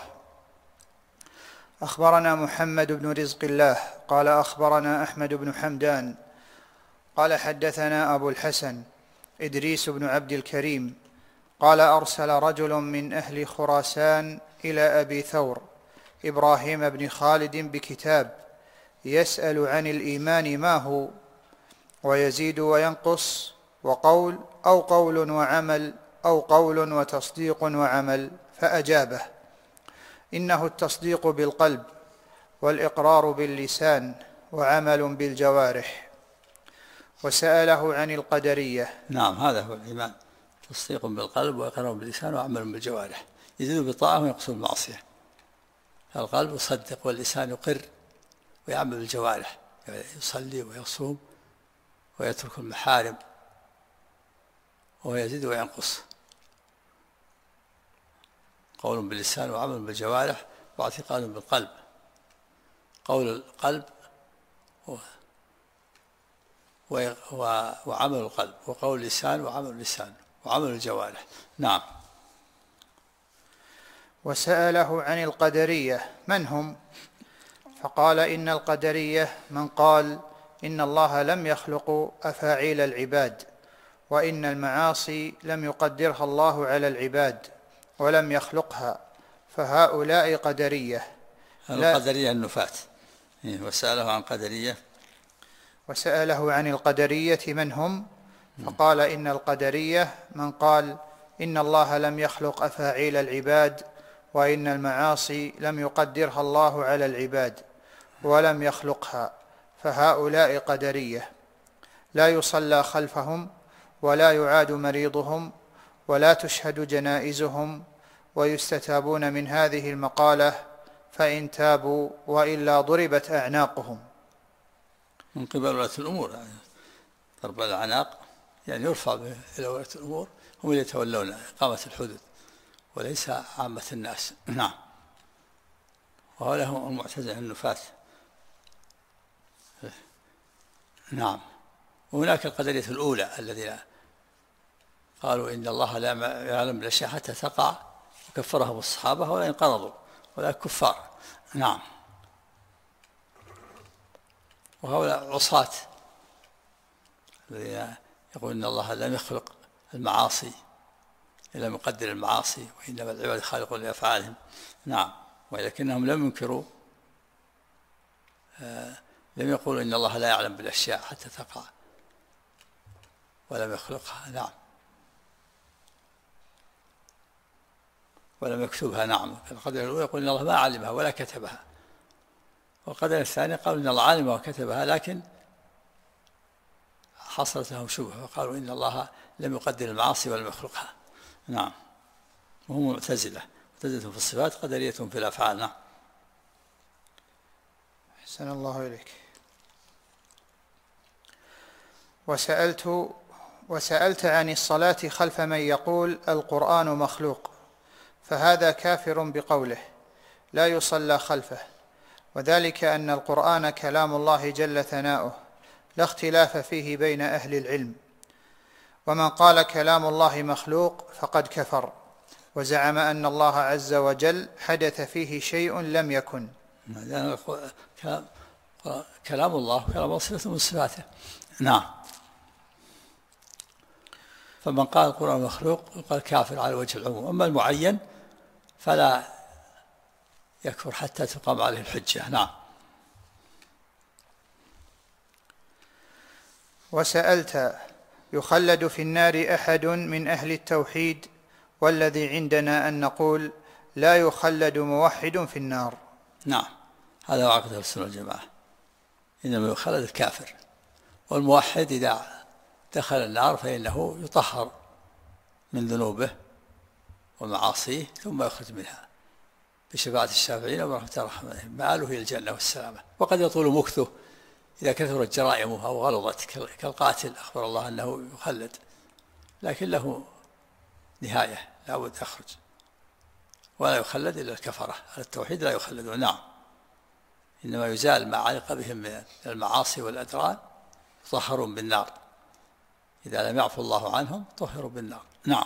أخبرنا محمد بن رزق الله قال أخبرنا أحمد بن حمدان قال حدثنا أبو الحسن إدريس بن عبد الكريم قال أرسل رجل من أهل خراسان إلى أبي ثور إبراهيم بن خالد بكتاب يسأل عن الإيمان ما هو، ويزيد وينقص، وقول أو قول وعمل أو قول وتصديق وعمل، فأجابه: إنه التصديق بالقلب والإقرار باللسان وعمل بالجوارح. وسأله عن القدرية. نعم، هذا هو الإيمان، تصديق بالقلب وإقرار باللسان وعمل بالجوارح، يزيد بالطاعة وينقص بالمعصية. القلب يصدق واللسان يقر ويعمل بالجوارح، يصلي ويصوم ويترك المحارم، ويزيد وينقص. قول باللسان وعمل بالجوارح واعتقاد بالقلب. قول القلب وعمل القلب، وقول اللسان وعمل اللسان وعمل الجوارح. نعم. وسأله عن القدرية من هم؟ فقال: إن القدرية من قال إن الله لم يخلق أفاعيل العباد، وإن المعاصي لم يقدرها الله على العباد ولم يخلقها، فهؤلاء قدرية. القدرية النفاة. وسأله عن قدرية. وسأله عن القدرية من هم؟ فقال: إن القدرية من قال إن الله لم يخلق أفاعيل العباد، وإن المعاصي لم يقدرها الله على العباد ولم يخلقها، فهؤلاء قدرية. لا يصلى خلفهم ولا يعاد مريضهم ولا تشهد جنائزهم، ويستتابون من هذه المقالة فإن تابوا، وإلا ضربت أعناقهم. من قبل ولاة الأمور، ضرب الأعناق يعني يرفع إلى ولاة الأمور، هم اللي يتولون إقامة الحدود وليس عامة الناس. نعم. وهؤلاء هم المعتزلة النفاة. نعم. وهناك القدرية الأولى الذين قالوا إن الله لا يعلم بالأشياء حتى تقع، وكفرهم الصحابة ولا انقرضوا ولا كفار. نعم. وهؤلاء عصاة الذين يقول إن الله لم يخلق المعاصي، لم يقدر المعاصي، وإنما العباد خالقون لأفعالهم. نعم. ولكنهم لم ينكروا، لم يقولوا إن الله لا يعلم بالأشياء حتى تقع ولم يخلقها. نعم. ولم يكتبها. نعم. القدر الأولى يقول إن الله ما علمها ولا كتبها، والقدر الثاني قالوا إن الله علمها وكتبها لكن حصلت لهم شبهة، وقالوا إن الله لم يقدر المعاصي ولم يخلقها. نعم. وهم معتزلة في الصفات، قدرية في الأفعال. نعم. أحسن الله إليك. وسألت عن الصلاة خلف من يقول القرآن مخلوق، فهذا كافر بقوله لا يصلى خلفه، وذلك أن القرآن كلام الله جل ثناؤه لا اختلاف فيه بين أهل العلم، ومن قال كلام الله مخلوق فقد كفر، وزعم أن الله عز وجل حدث فيه شيء لم يكن. كلام الله صفة من صفاته. نعم. فمن قال القرآن مخلوق يقال كافر على وجه العموم، أما المعين فلا يكفر حتى تقام عليه الحجة. نعم. وسألت يخلد في النار أحد من أهل التوحيد، والذي عندنا أن نقول لا يخلد موحد في النار. نعم، هذا هو عقيدة السنة والجماعة، إنما يخلد الكافر، والموحد إذا دخل النار فإنه يطهر من ذنوبه ومعاصيه ثم يخرج منها بشفاعة الشافعين ورحمة الرحمن، مآله إلى الجنة والسلامة. وقد يطول مكثه إذا كثرت جرائمه أو غلظت، كالقاتل أخبر الله أنه يخلد، لكن له نهاية لا بد يخرج، ولا يخلد إلا الكفرة على التوحيد لا يخلدون. نعم. إنما يزال ما علق بهم من المعاصي والأدران يطهرون بالنار، إذا لم يعفو الله عنهم طهروا بالنار. نعم.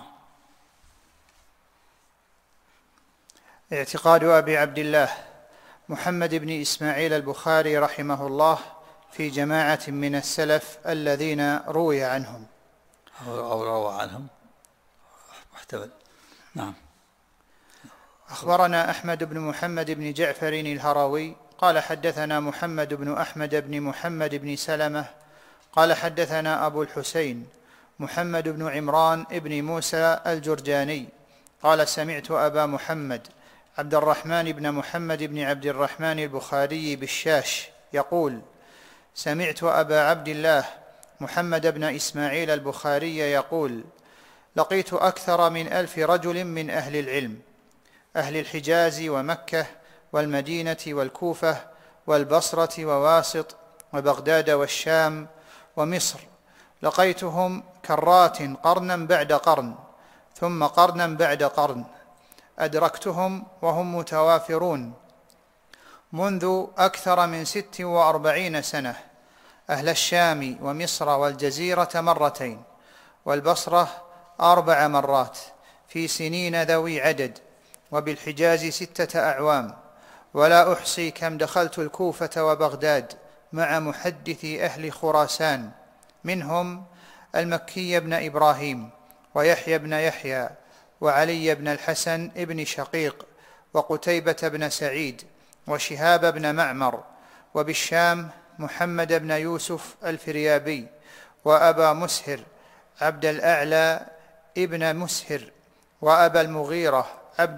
اعتقاد أبي عبد الله محمد بن إسماعيل البخاري رحمه الله في جماعة من السلف الذين روي عنهم أو روى عنهم محتمل. نعم. أخبرنا أحمد بن محمد بن جعفر الهروي قال حدثنا محمد بن أحمد بن محمد بن سلمة قال حدثنا أبو الحسين محمد بن عمران بن موسى الجرجاني قال سمعت أبا محمد عبد الرحمن بن محمد بن عبد الرحمن البخاري بالشاش يقول سمعت أبا عبد الله محمد بن إسماعيل البخاري يقول لقيت أكثر من 1000 رجل من أهل العلم، أهل الحجاز ومكة والمدينة والكوفة والبصرة وواسط وبغداد والشام ومصر، لقيتهم كرات قرنا بعد قرن ثم قرنا بعد قرن، أدركتهم وهم متوافرون منذ أكثر من 46 سنة، أهل الشام ومصر والجزيرة مرتين والبصرة 4 مرات في سنين ذوي عدد، وبالحجاز 6 أعوام، ولا أحصي كم دخلت الكوفة وبغداد مع محدثي أهل خراسان، منهم المكي بن إبراهيم ويحيى بن يحيى وعلي بن الحسن بن شقيق وقتيبة بن سعيد وشهاب بن معمر، وبالشام محمد بن يوسف الفريابي وأبا مسهر عبد الأعلى ابن مسهر وأبا المغيرة عبد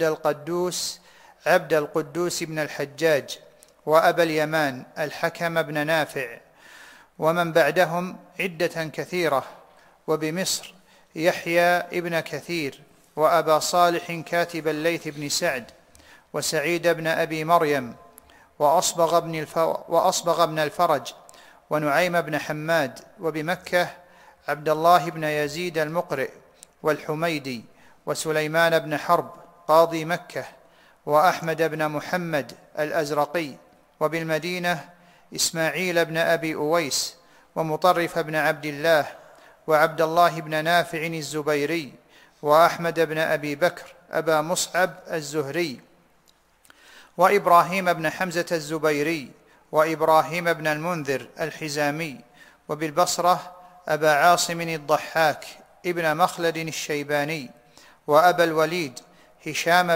القدوس بن الحجاج وأبا اليمان الحكم بن نافع، ومن بعدهم عدة كثيرة، وبمصر يحيى ابن كثير وأبا صالح كاتب الليث بن سعد وسعيد بن أبي مريم وأصبغ بن الفرج ونعيم بن حماد، وبمكة عبد الله بن يزيد المقرئ والحميدي وسليمان بن حرب قاضي مكة وأحمد بن محمد الأزرقي، وبالمدينة إسماعيل بن أبي أويس ومطرف بن عبد الله وعبد الله بن نافع الزبيري وأحمد بن أبي بكر أبا مصعب الزهري وإبراهيم بن حمزة الزبيري وإبراهيم بن المنذر الحزامي، وبالبصرة أبا عاصم الضحاك ابن مخلد الشيباني وأبا الوليد هشام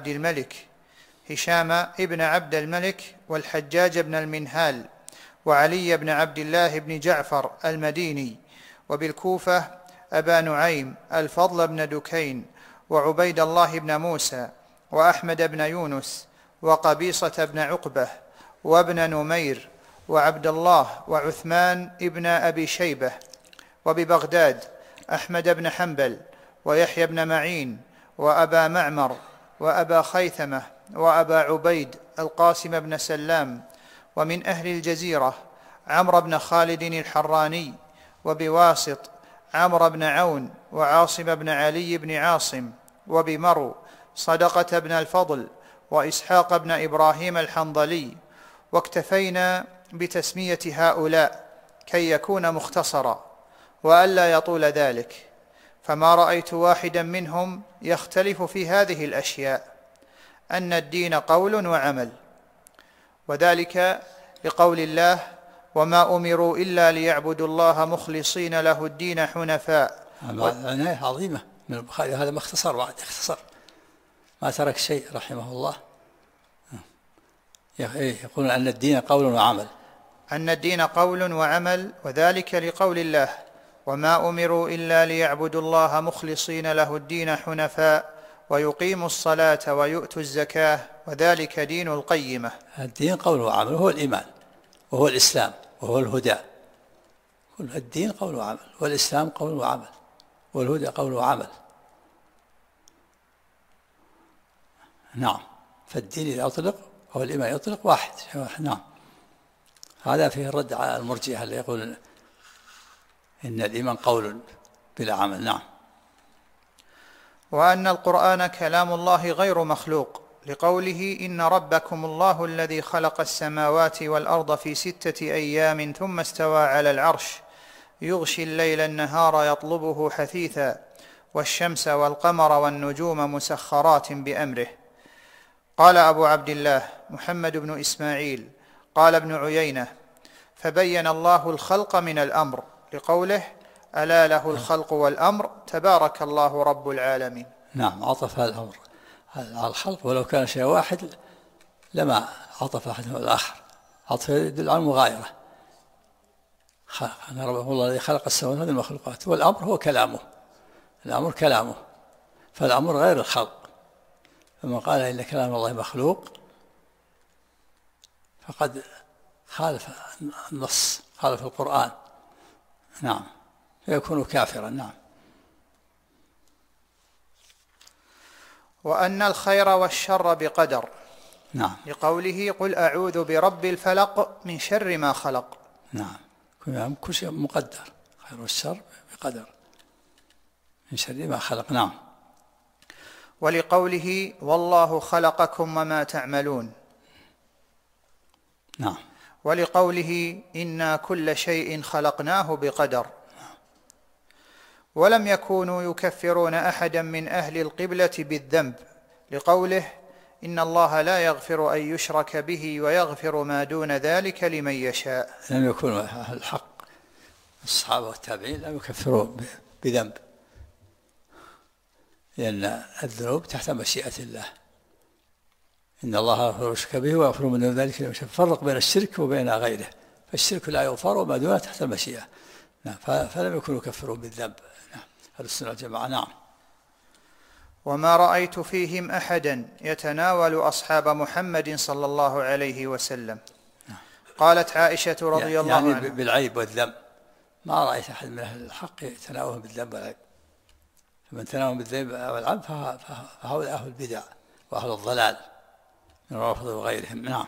ابن عبد الملك والحجاج بن المنهال وعلي بن عبد الله بن جعفر المديني، وبالكوفة أبا نعيم الفضل بن دكين وعبيد الله بن موسى وأحمد بن يونس وقبيصة بن عقبة وابن نمير وعبد الله وعثمان ابن أبي شيبة، وببغداد أحمد بن حنبل ويحيى بن معين وأبا معمر وأبا خيثمة وأبا عبيد القاسم بن سلام، ومن أهل الجزيرة عمرو بن خالد الحراني، وبواسط عمرو بن عون وعاصم بن علي بن عاصم، وبمرو صدقة بن الفضل وإسحاق بن إبراهيم الحنظلي، واكتفينا بتسمية هؤلاء كي يكون مختصرا وألا يطول ذلك، فما رأيت واحدا منهم يختلف في هذه الأشياء، أن الدين قول وعمل، وذلك لقول الله وما أمروا إلا ليعبدوا الله مخلصين له الدين حنفاء. عناية عظيمة من البخاري، هذا مختصر بعد اختصر، ما ترك شيء رحمه الله. يقولون أن الدين قول وعمل، أن الدين قول وعمل، وذلك لقول الله وما أمروا إلا ليعبدوا الله مخلصين له الدين حنفاء ويقيموا الصلاة ويؤتوا الزكاة وذلك دين القيمة. الدين قول وعمل، هو الإيمان وهو الإسلام وهو الهدى، كل الدين قول وعمل، والإسلام قول وعمل، والهدى قول وعمل. نعم، فالدين إذا أطلق هو الإيمان يطلق واحد. نعم، هذا فيه الرد على المرجئة اللي يقول إن الإيمان قول بلا عمل. نعم. وأن القرآن كلام الله غير مخلوق لقوله إن ربكم الله الذي خلق السماوات والأرض في 6 أيام ثم استوى على العرش يغشي الليل النهار يطلبه حثيثا والشمس والقمر والنجوم مسخرات بأمره. قال أبو عبد الله محمد بن إسماعيل قال ابن عيينة فبين الله الخلق من الأمر لقوله ألا له الخلق والأمر تبارك الله رب العالمين. نعم، عطف الأمر على الخلق، ولو كان شيء واحد لما عطف أحد الآخر، عطف يدل على المغايرة. أن ربه الله الذي خلق السماوات هذه المخلوقات، والأمر هو كلامه، الأمر كلامه، فالأمر غير الخلق. فمن قال إن كلام الله مخلوق فقد خالف النص، خالف القرآن، نعم، فيكون كافرا. نعم. وأن الخير والشر بقدر، نعم، لقوله قل أعوذ برب الفلق من شر ما خلق. نعم، كل شيء مقدر، خير والشر بقدر من شر ما خلق. نعم. ولقوله والله خلقكم وما تعملون. نعم. ولقوله إنا كل شيء خلقناه بقدر. ولم يكونوا يكفرون أحدا من أهل القبلة بالذنب، لقوله إن الله لا يغفر أن يشرك به ويغفر ما دون ذلك لمن يشاء. لم يكونوا أهل الحق الصحابة والتابعين لم يكفروا بذنب، لأن الذنوب تحت مشيئة الله. إن الله لا يغفر يشرك به ويغفر ما دون ذلك لمن يشاء. فرق بين الشرك وبين غيره، فالشرك لا يغفر وما دونه تحت المشيئة. نعم. فلم يكونوا يكفرون بالذنب. نعم. أهل السنة والجماعة. نعم. وما رأيت فيهم أحدا يتناول أصحاب محمد صلى الله عليه وسلم. قالت عائشة رضي الله عنها يعني بالعيب والذنب، ما رأيت أحد من أهل الحق يتناولهم بالذنب والعيب. فمن تناولهم بالذنب والعيب فهؤلاء أهل البدع وأهل الضلال من الرافضة وغيرهم. نعم.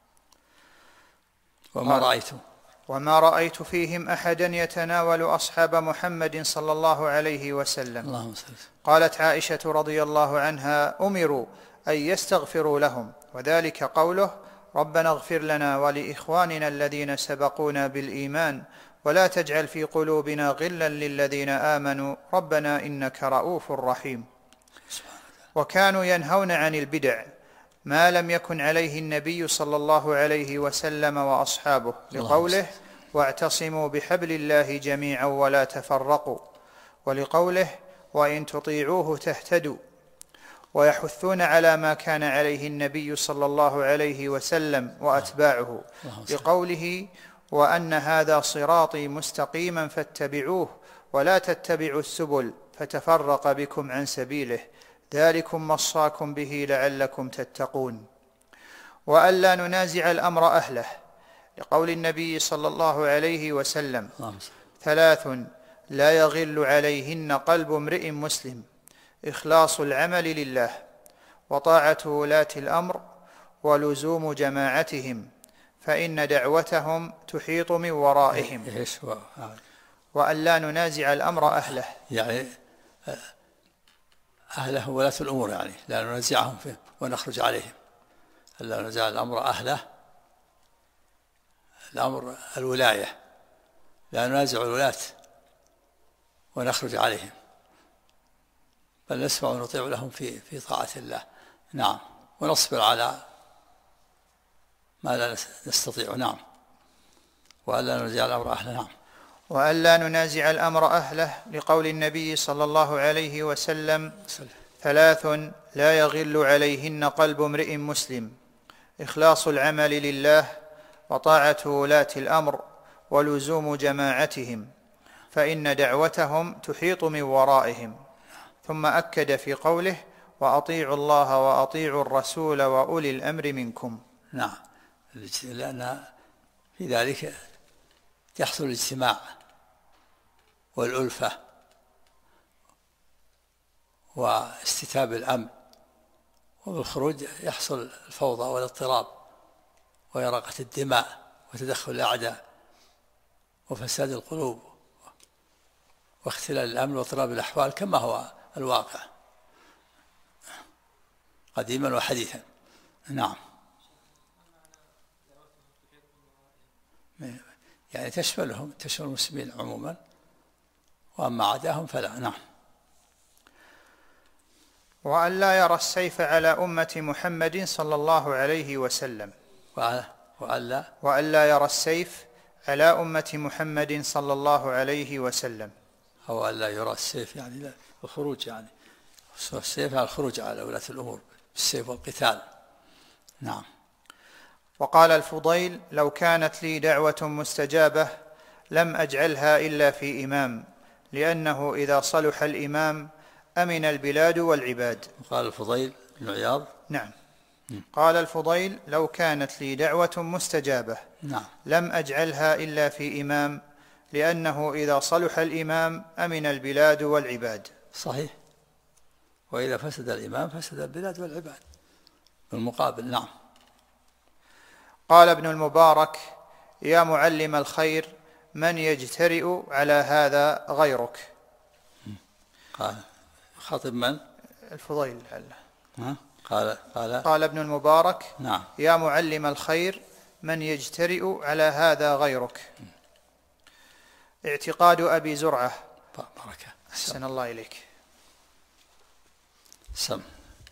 وما رأيت فيهم أحدا يتناول أصحاب محمد صلى الله عليه وسلم. اللهم صل. قالت عائشة رضي الله عنها أمروا أن يستغفروا لهم، وذلك قوله ربنا اغفر لنا ولإخواننا الذين سبقونا بالإيمان ولا تجعل في قلوبنا غلا للذين آمنوا ربنا إنك رؤوف رحيم. وكانوا ينهون عن البدع ما لم يكن عليه النبي صلى الله عليه وسلم وأصحابه، لقوله واعتصموا بحبل الله جميعا ولا تفرقوا، ولقوله وإن تطيعوه تهتدوا. ويحثون على ما كان عليه النبي صلى الله عليه وسلم وأتباعه، لقوله وأن هذا صراطي مستقيما فاتبعوه ولا تتبعوا السبل فتفرق بكم عن سبيله ذلكم وصاكم به لعلكم تتقون. وألا ننازع الأمر أهله، لقول النبي صلى الله عليه وسلم 3 لا يغل عليهن قلب امرئ مسلم: إخلاص العمل لله، وطاعة ولاة الأمر، ولزوم جماعتهم فإن دعوتهم تحيط من ورائهم. وألا ننازع الأمر أهله، يعني أهله ولاة الأمور، يعني لا ننازعهم فيه ونخرج عليهم. ألا ننازع الأمر أهله، الأمر الولاية، لا ننازع الولاة ونخرج عليهم، بل نسمع ونطيع لهم في طاعة الله. نعم. ونصبر على ما لا نستطيع. نعم. وألا ننازع الأمر أهله. نعم. وألا ننازع الأمر أهله، لقول النبي صلى الله عليه وسلم 3 لا يغل عليهن قلب امرئ مسلم: إخلاص العمل لله، وطاعة ولاة الأمر، ولزوم جماعتهم فإن دعوتهم تحيط من ورائهم. ثم أكد في قوله وأطيعوا الله وأطيعوا الرسول وأولي الأمر منكم. نعم. لأن في ذلك يحصل الاجتماع والألفة واستتاب الأمن، وبالخروج يحصل الفوضى والاضطراب وإراقة الدماء وتدخل الأعداء وفساد القلوب واختلال الأمن واضطراب الأحوال كما هو الواقع. قديما وحديثا. نعم، يعني تشمل المسلمين عموما، وأما عداهم فلا. نعم. وأن لا يرى السيف على أمة محمد صلى الله عليه وسلم. وأن لا يرى السيف على أمة محمد صلى الله عليه وسلم. أو أن لا يرى السيف يعني الخروج، يعني السيف على الخروج على ولاة الأمور بالسيف والقتال. نعم. وقال الفضيل: لو كانت لي دعوة مستجابة لم أجعلها إلا في إمام، لأنه إذا صلح الإمام أمن البلاد والعباد. قال الفضيل بن عياض. نعم. قال الفضيل: لو كانت لي دعوة مستجابة نعم لم أجعلها إلا في إمام، لأنه إذا صلح الإمام أمن البلاد والعباد. صحيح. وإذا فسد الإمام فسد البلاد والعباد بالمقابل. نعم. قال ابن المبارك: يا معلم الخير من يجترئ على هذا غيرك؟ قال خاطب من؟ الفضيل. قال ابن المبارك: نعم. يا معلم الخير من يجترئ على هذا غيرك؟ اعتقاد أبي زرعة. بركة. أحسن الله إليك. سم.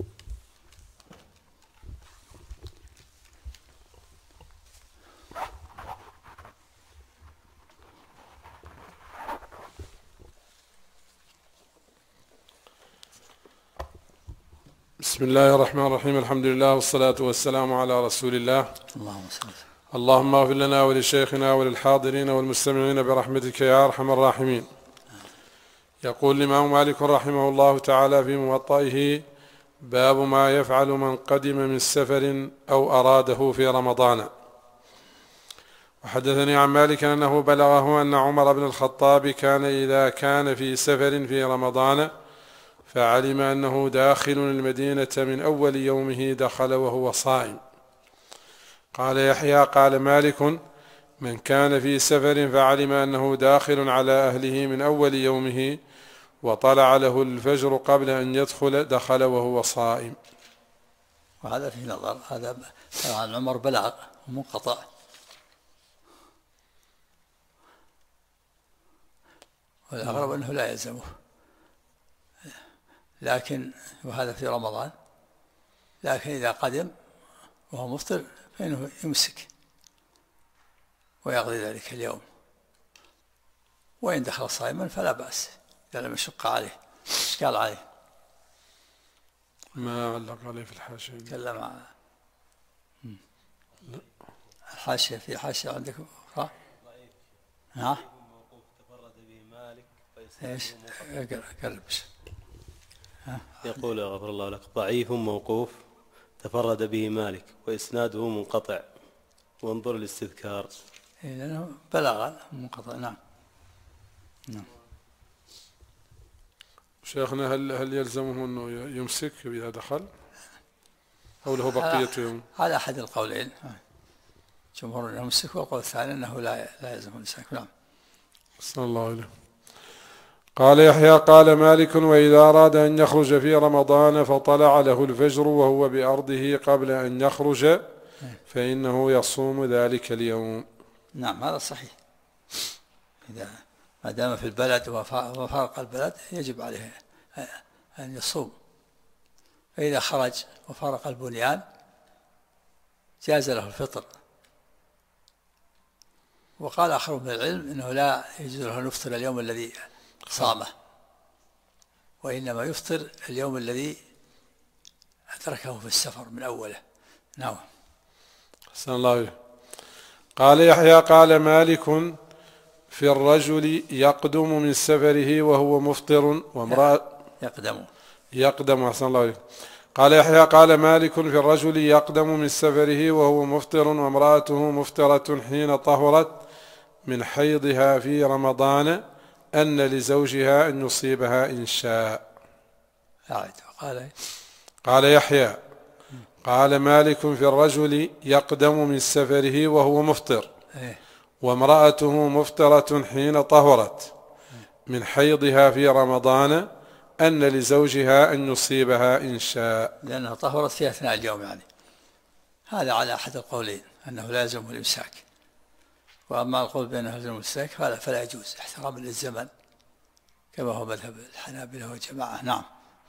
بسم الله الرحمن الرحيم. الحمد لله والصلاة والسلام على رسول الله. اللهم اغفر لنا ولشيخنا وللحاضرين والمستمعين برحمتك يا أرحم الراحمين. يقول الإمام مالك رحمه الله تعالى في موطئه: باب ما يفعل من قدم من سفر أو أراده في رمضان. وحدثني عن مالك أنه بلغه أن عمر بن الخطاب كان إذا كان في سفر في رمضان فعلم أنه داخل المدينة من أول يومه دخل وهو صائم. قال يحيى: قال مالك: من كان في سفر فعلم أنه داخل على أهله من أول يومه وطلع له الفجر قبل أن يدخل دخل وهو صائم. وهذا فيه نظر. هذا عن عمر بلغ منقطع، والأغرب أنه لا يلزمه، لكن وهذا في رمضان، لكن إذا قدم وهو مفطر فإنه يمسك ويقضي ذلك اليوم، وإن دخل صائما فلا بأس إذا لم يشق عليه إشكال عليه. ما علق عليه في الحاشية؟ تكلم الحاشية. في حاشية عندكم أخرى؟ ها؟ ايش؟ قرب. يقول غفر الله لك: ضعيف موقوف تفرد به مالك وإسناده منقطع، وانظر الاستذكار. لأنه بلغ منقطع. نعم. شيخنا هل يلزمه أنه يمسك إذا دخل أو له بقية يوم؟ هذا أحد القولين، جمهور أنه يمسك، والقول الثاني أنه لا يلزم الإمساك. نعم. صلى الله عليه. قال يحيى: قال مالك: وإذا أراد أن يخرج في رمضان فطلع له الفجر وهو بأرضه قبل أن يخرج فإنه يصوم ذلك اليوم. نعم، هذا صحيح. إذا ما دام في البلد وفارق البلد يجب عليه أن يصوم، فإذا خرج وفارق البنيان جاز له الفطر. وقال آخر من العلم إنه لا يجوز له أن يفطر اليوم الذي صامه، وإنما يفطر اليوم الذي أدركه في السفر من أوله. نعم. أحسن الله عليه. قال يحيى: قال مالك: في الرجل يقدم من سفره وهو مفطر وامرأة يقدم. أحسن الله عليه. قال يحيى: قال مالك: في الرجل يقدم من سفره وهو مفطر وامرأته مفطرة حين طهرت من حيضها في رمضان أن لزوجها أن يصيبها إن شاء. قال يحيى: قال مالك: في الرجل يقدم من سفره وهو مفطر وامرأته مفطرة حين طهرت من حيضها في رمضان أن لزوجها أن يصيبها إن شاء؟ لأنها طهرت في أثناء اليوم يعني. هذا على أحد القولين أنه لا يلزمه الإمساك. وأما القول بأنه يلزمه الإمساك فلا يجوز احتراما للزمن كما هو مذهب الحنابلة والجماعة. نعم.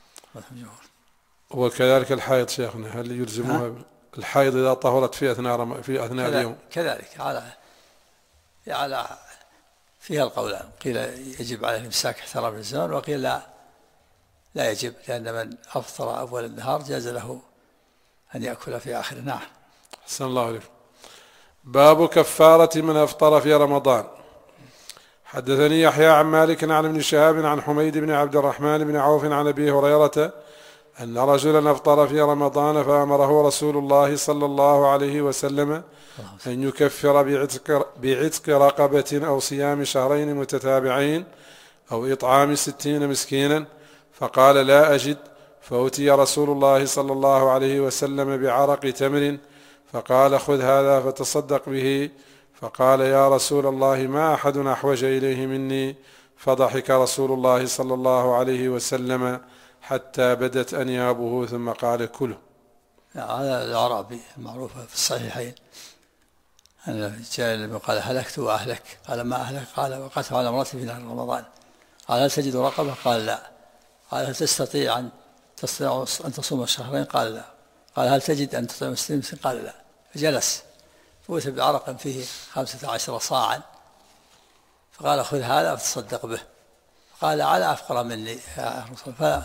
وكذلك الحائض شيخنا، هل يلزمها الحائض إذا طهرت في أثناء اليوم؟ كذلك على فيها القولان، قيل يجب على الإمساك احتراما للزمن، وقيل لا يجب، لأن من أفطر أول النهار جاز له أن يأكل في آخر. نعم. أحسن الله عليكم. باب كفارة من أفطر في رمضان. حدثني يحيى عن مالك عن ابن شهاب عن حميد بن عبد الرحمن بن عوف عن أبي هريرة أن رجلا أفطر في رمضان فأمره رسول الله صلى الله عليه وسلم أن يكفر بعتق رقبة أو صيام شهرين متتابعين أو إطعام 60 مسكينا، فقال لا أجد، فأتي رسول الله صلى الله عليه وسلم بعرق تمر فقال خذ هذا فتصدق به، فقال يا رسول الله ما أحد أحوج إليه مني، فضحك رسول الله صلى الله عليه وسلم حتى بدت أنيابه ثم قال كله. هذا الأعرابي المعروف في الصحيحين أن جاء قال هلكت وأهلك، قال ما أهلك؟ قال وقعت على امرأتي في نهار رمضان. قال هل تجد رقبة؟ قال لا. قال هل تستطيع أن تصوم الشهرين؟ قال لا. قال هل تجد أن تطعم 60 مسكين؟ قال لا. فجلس فأتي بعرق فيه 15 صاعا، فقال خذ هذا فتصدق به. قال على أفقر مني يا رسول الله،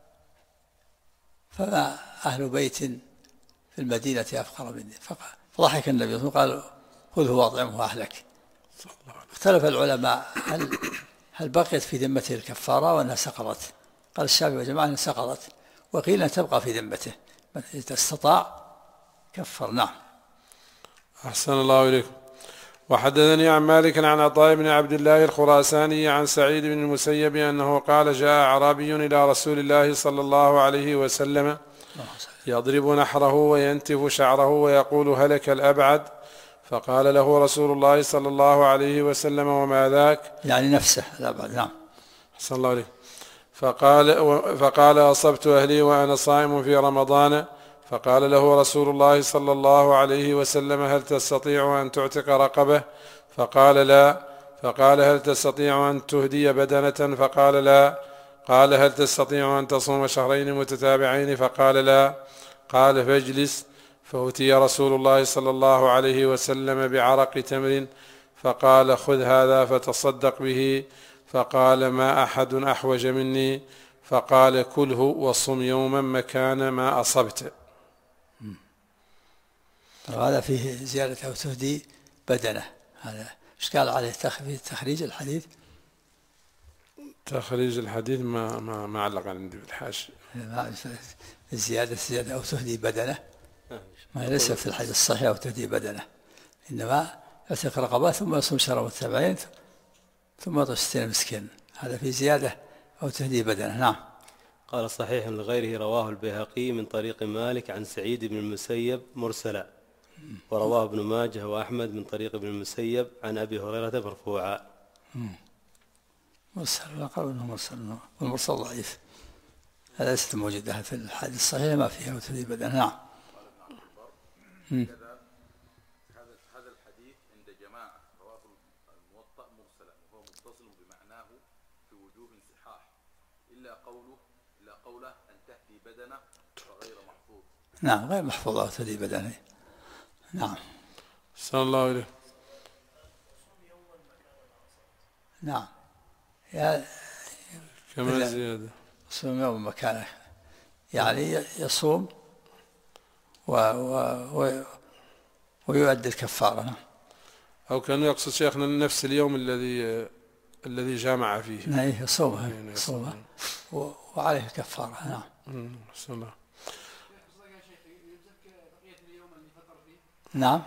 فما أهل بيت في المدينة أفقر مني. فضحك النبي صلى الله عليه وسلم قال خذه واطعمه أهلك. اختلف العلماء هل بقيت في ذمته الكفارة وأنها سقطت؟ قال الشافعي وجماعة أنها سقطت، وقيل أن تبقى في ذمته إذا استطاع كفر. نعم. أحسن الله إليكم. وحدثني عن مالك عن عطاء بن عبد الله الخراساني عن سعيد بن المسيب أنه قال جاء أعرابي إلى رسول الله صلى الله عليه وسلم يضرب نحره وينتف شعره ويقول هلك الأبعد، فقال له رسول الله صلى الله عليه وسلم وما ذاك؟ يعني نفسه الأبعد. نعم. أحسن الله عليك. فقال أصبت أهلي وأنا صائم في رمضان، فقال له رسول الله صلى الله عليه وسلم هل تستطيع أن تعتق رقبة؟ فقال لا. فقال هل تستطيع أن تهدي بدنة؟ فقال لا. قال هل تستطيع أن تصوم شهرين متتابعين؟ فقال لا. قال فاجلس. فأتي رسول الله صلى الله عليه وسلم بعرق تمر فقال خذ هذا فتصدق به، فقال ما أحد أحوج مني، فقال كله وصم يوما مكان ما أصبت. هذا فيه زيادة أو تهدي بدنه. هذا إشكال عليه تخريج الحديث. تخريج الحديث ما علق عندي بالحاشية. زيادة أو تهدي بدنه ما ليس في الحديث الصحيح أو تهدي بدنه، إنما يعتق رقبات ثم يصوم شهر متتابعين ثم يطعم 60 مسكين، هذا في زيادة أو تهدي بدنه. نعم. قال صحيح لغيره رواه البيهقي من طريق مالك عن سعيد بن المسيب مرسلا، ورواه ابن ماجه وأحمد من طريق ابن المسيب عن أبي هريرة مرفوعا. مرسل قالوا انه مرسل، والمرسل ضعيف، هذا ليست موجودة في الحديث الصحيح، ما فيها وتهدي بدنه. نعم. هذا الحديث عند جماعة رواه الموطأ مرسلا وهو متصل بمعناه في وجوه صحاح إلا قوله أن تهدي بدنه وغير محفوظ. نعم غير محفوظة وتهدي بدنه. نعم. صلى الله عليه. نعم. كما زيادة يصوم يوم مكانه، يعني يصوم ويؤدي الكفارة. أو كان يقصد شيخنا نفس اليوم الذي جامع فيه. نعم يصومها وعليه الكفارة. نعم. بسم الله. نعم.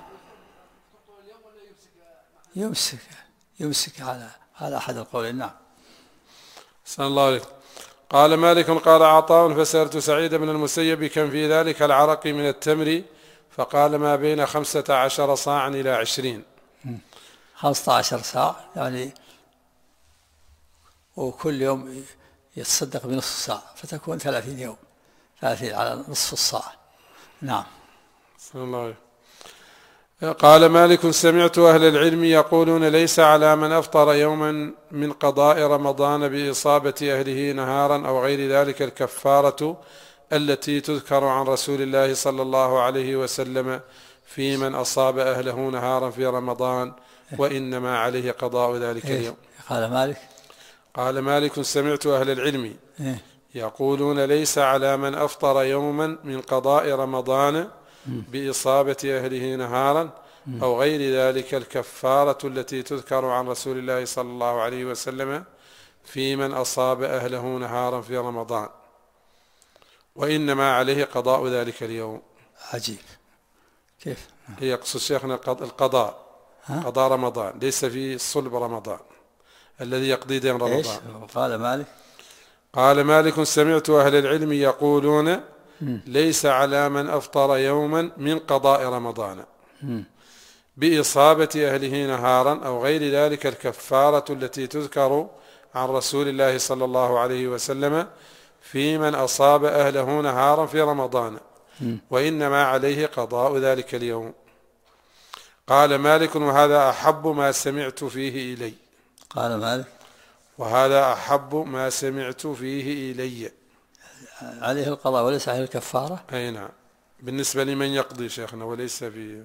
يمسك على أحد القولين. نعم. صلى الله عليه. قال مالك قال عطاء فسألت سعيد بن المسيب كم في ذلك العرق من التمر؟ فقال ما بين 15 صاعا إلى 20. 15 صاع يعني، وكل يوم يتصدق بنصف الصاع فتكون 30 يوم، 30 على نصف الصاع. نعم. صلى الله عليه. قال مالك سمعت أهل العلم يقولون ليس على من أفطر يوما من قضاء رمضان بإصابة أهله نهارا أو غير ذلك الكفارة التي تذكر عن رسول الله صلى الله عليه وسلم في من أصاب أهله نهارا في رمضان، وإنما عليه قضاء ذلك اليوم. قال مالك سمعت أهل العلم يقولون ليس على من أفطر يوما من قضاء رمضان بإصابة أهله نهارا أو غير ذلك الكفارة التي تذكر عن رسول الله صلى الله عليه وسلم في من أصاب أهله نهارا في رمضان، وإنما عليه قضاء ذلك اليوم. عجيب. كيف؟ يقصد شيخنا القضاء، قضاء رمضان، ليس في صلب رمضان الذي يقضي دين رمضان. قال مالك سمعت أهل العلم يقولون ليس على من أفطر يوما من قضاء رمضان بإصابة أهله نهارا أو غير ذلك الكفارة التي تذكر عن رسول الله صلى الله عليه وسلم في من أصاب أهله نهارا في رمضان، وإنما عليه قضاء ذلك اليوم. قال مالك وهذا أحب ما سمعت فيه إلي. قال مالك وهذا أحب ما سمعت فيه إلي. عليه القضاء وليس عليه الكفارة. أي نعم، بالنسبة لمن يقضي شيخنا وليس في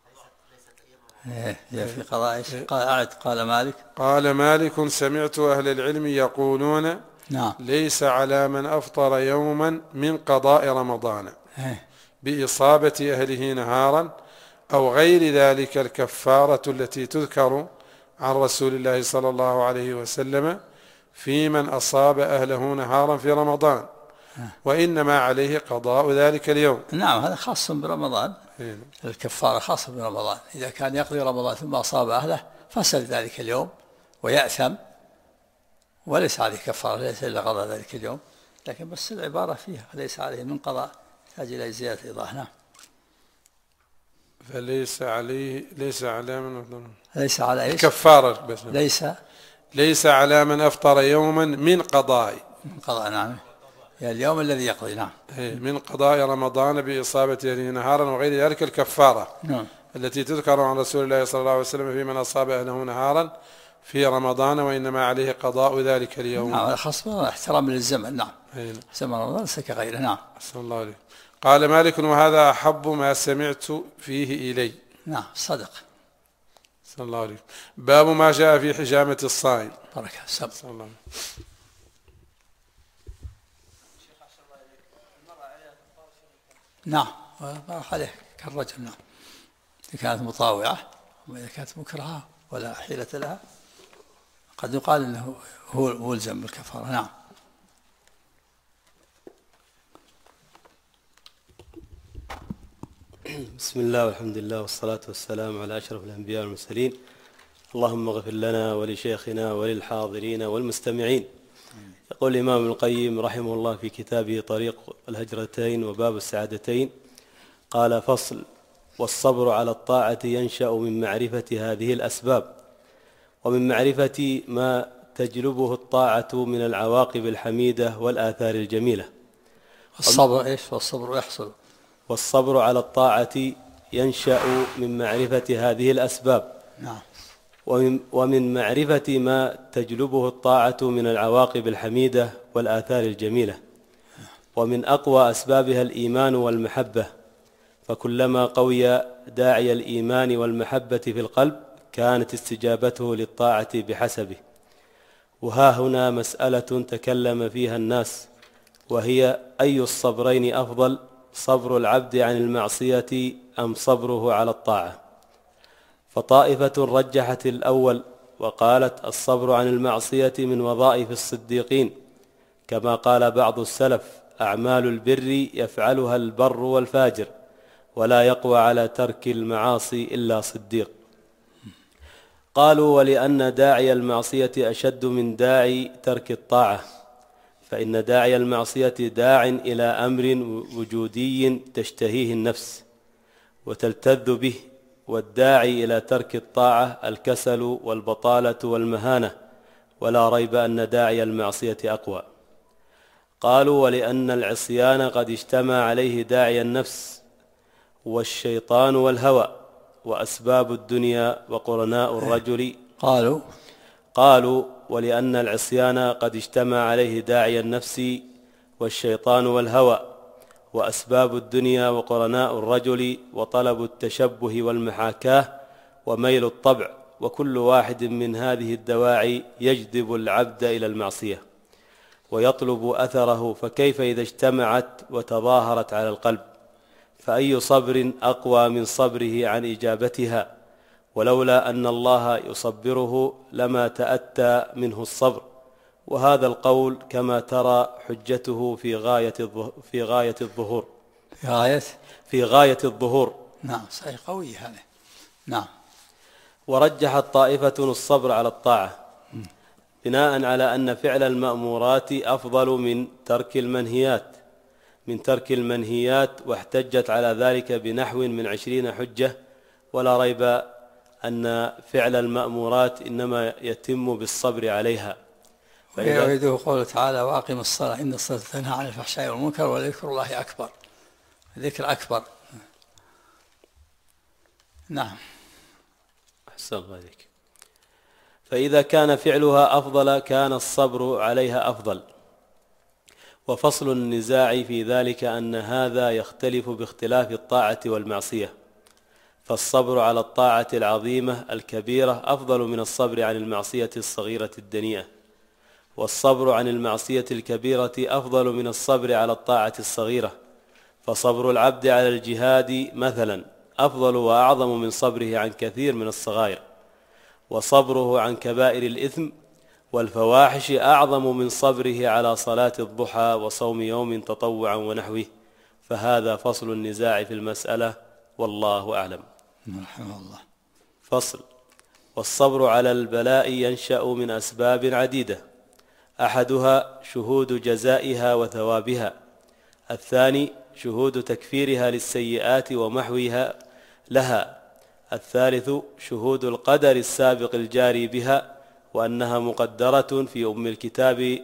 في قضاء. قال مالك قال مالك سمعت أهل العلم يقولون ليس على من أفطر يوما من قضاء رمضان بإصابة أهله نهارا أو غير ذلك الكفارة التي تذكر عن رسول الله صلى الله عليه وسلم في من أصاب أهله نهارا في رمضان، وإنما عليه قضاء ذلك اليوم. نعم، هذا خاص برمضان. الكفارة خاصة برمضان. إذا كان يقضي رمضان ثم أصاب أهله فسد ذلك اليوم ويأثم وليس عليه كفارة، ليس إلا قضاء ذلك اليوم. لكن بس العبارة فيها ليس عليه من قضاء، تحتاج إلى زيادة إيضاح. نعم. فليس عليه ليس على كفارة بس ليس على من أفطر يوما من قضاء. نعم، يعني اليوم الذي يقضي. نعم. من قضاء رمضان بإصابة أهله نهارا وغير ذلك الكفارة التي تذكر عن رسول الله صلى الله عليه وسلم في من أصاب أهله نهارا في رمضان، وإنما عليه قضاء ذلك اليوم. نعم، خاصة احترام للزمن. نعم. زمن رمضان ليس كغيره. نعم. أحسن الله عليه. قال مالك وهذا أحب ما سمعت فيه إلي. نعم، صدق. صلى الله عليه. باب ما جاء في حجامة الصائم. بركة. صلى الله عليه. نعم، راح عليه كالرجل. نعم، إذا كانت مطاوعة، وإذا كانت مكرهة ولا حيلة لها قد يقال أنه هو الزم بالكفارة. نعم. بسم الله والحمد لله والصلاة والسلام على أشرف الأنبياء والمرسلين. اللهم اغفر لنا ولشيخنا وللحاضرين والمستمعين. يقول الإمام ابن القيم رحمه الله في كتابه طريق الهجرتين وباب السعادتين، قال: فصل: والصبر على الطاعة ينشأ من معرفة هذه الأسباب، ومن معرفة ما تجلبه الطاعة من العواقب الحميدة والآثار الجميلة. الصبر إيش؟ والصبر يحصل. والصبر على الطاعة ينشأ من معرفة هذه الأسباب. نعم. ومن معرفة ما تجلبه الطاعة من العواقب الحميدة والآثار الجميلة. ومن أقوى أسبابها الإيمان والمحبة، فكلما قوي داعي الإيمان والمحبة في القلب كانت استجابته للطاعة بحسبه. وها هنا مسألة تكلم فيها الناس، وهي: أي الصبرين أفضل، صبر العبد عن المعصية أم صبره على الطاعة؟ فطائفة رجحت الأول وقالت: الصبر عن المعصية من وظائف الصديقين، كما قال بعض السلف: أعمال البر يفعلها البر والفاجر، ولا يقوى على ترك المعاصي إلا صديق. قالوا: ولأن داعي المعصية أشد من داعي ترك الطاعة، فإن داعي المعصية داع إلى أمر وجودي تشتهيه النفس وتلتذ به، والداعي إلى ترك الطاعة الكسل والبطالة والمهانة، ولا ريب أن داعي المعصية أقوى. قالوا: ولأن العصيان قد اجتمع عليه داعي النفس والشيطان والهوى وأسباب الدنيا وقرناء الرجل. قالوا: ولأن العصيان قد اجتمع عليه داعي النفس والشيطان والهوى وأسباب الدنيا وقرناء الرجل وطلب التشبه والمحاكاة وميل الطبع، وكل واحد من هذه الدواعي يجذب العبد إلى المعصية ويطلب أثره، فكيف إذا اجتمعت وتظاهرت على القلب؟ فأي صبر أقوى من صبره عن إجابتها؟ ولولا أن الله يصبره لما تأتى منه الصبر. وهذا القول كما ترى حجته في غاية الظهور. نعم، صحيح، قوي هذا. نعم. ورجحت طائفة الصبر على الطاعة بناء على أن فعل المأمورات أفضل من ترك المنهيات، واحتجت على ذلك بنحو من 20 حجة. ولا ريب أن فعل المأمورات إنما يتم بالصبر عليها. ويريده قوله تعالى: وأقم الصلاة إن الصلاة تنهى عن الفحشاء والمنكر ولذكر الله أكبر. ذكر أكبر. نعم. أحسن ذلك. فإذا كان فعلها أفضل كان الصبر عليها أفضل. وفصل النزاع في ذلك أن هذا يختلف باختلاف الطاعة والمعصية، فالصبر على الطاعة العظيمة الكبيرة أفضل من الصبر عن المعصية الصغيرة الدنيئة، والصبر عن المعصية الكبيرة أفضل من الصبر على الطاعة الصغيرة. فصبر العبد على الجهاد مثلا أفضل وأعظم من صبره عن كثير من الصغائر، وصبره عن كبائر الإثم والفواحش أعظم من صبره على صلاة الضحى وصوم يوم تطوعا ونحوه. فهذا فصل النزاع في المسألة، والله أعلم. رحمه الله. فصل. والصبر على البلاء ينشأ من أسباب عديدة، أحدها شهود جزائها وثوابها، الثاني شهود تكفيرها للسيئات ومحوها لها، الثالث شهود القدر السابق الجاري بها وأنها مقدرة في أم الكتاب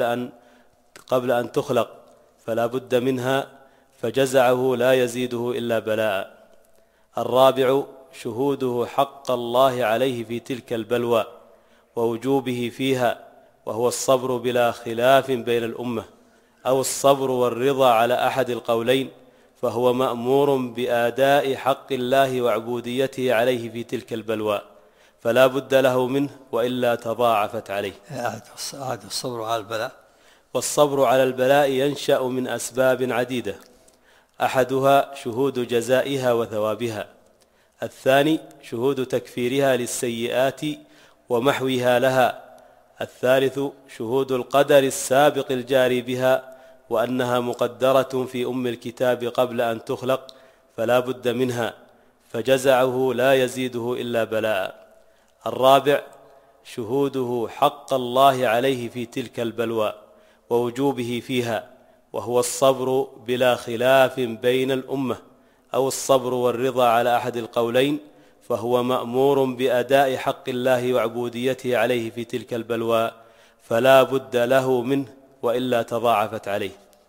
قبل أن تخلق فلا بد منها، فجزعه لا يزيده إلا بلاء. الرابع شهوده حق الله عليه في تلك البلوى ووجوبه فيها، وهو الصبر بلا خلاف بين الأمة، أو الصبر والرضا على أحد القولين، فهو مأمور بأداء حق الله وعبوديته عليه في تلك البلوى، فلا بد له منه وإلا تضاعفت عليه. الصبر على البلاء. والصبر على البلاء ينشأ من أسباب عديدة، أحدها شهود جزائها وثوابها، الثاني شهود تكفيرها للسيئات ومحوها لها، الثالث شهود القدر السابق الجاري بها وأنها مقدرة في أم الكتاب قبل أن تخلق فلا بد منها، فجزعه لا يزيده إلا بلاء. الرابع شهوده حق الله عليه في تلك البلوى ووجوبه فيها، وهو الصبر بلا خلاف بين الأمة، أو الصبر والرضا على أحد القولين، فهو مأمور بأداء حق الله وعبوديته عليه في تلك البلوى، فلا بد له منه وإلا تضاعفت عليه.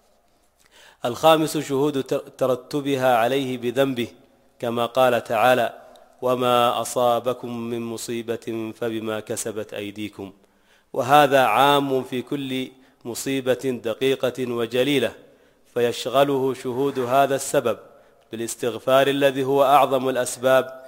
الخامس شهود ترتبها عليه بذنبه، كما قال تعالى: وما أصابكم من مصيبة فبما كسبت أيديكم. وهذا عام في كل مصيبة دقيقة وجليلة، فيشغله شهود هذا السبب بالاستغفار الذي هو أعظم الأسباب.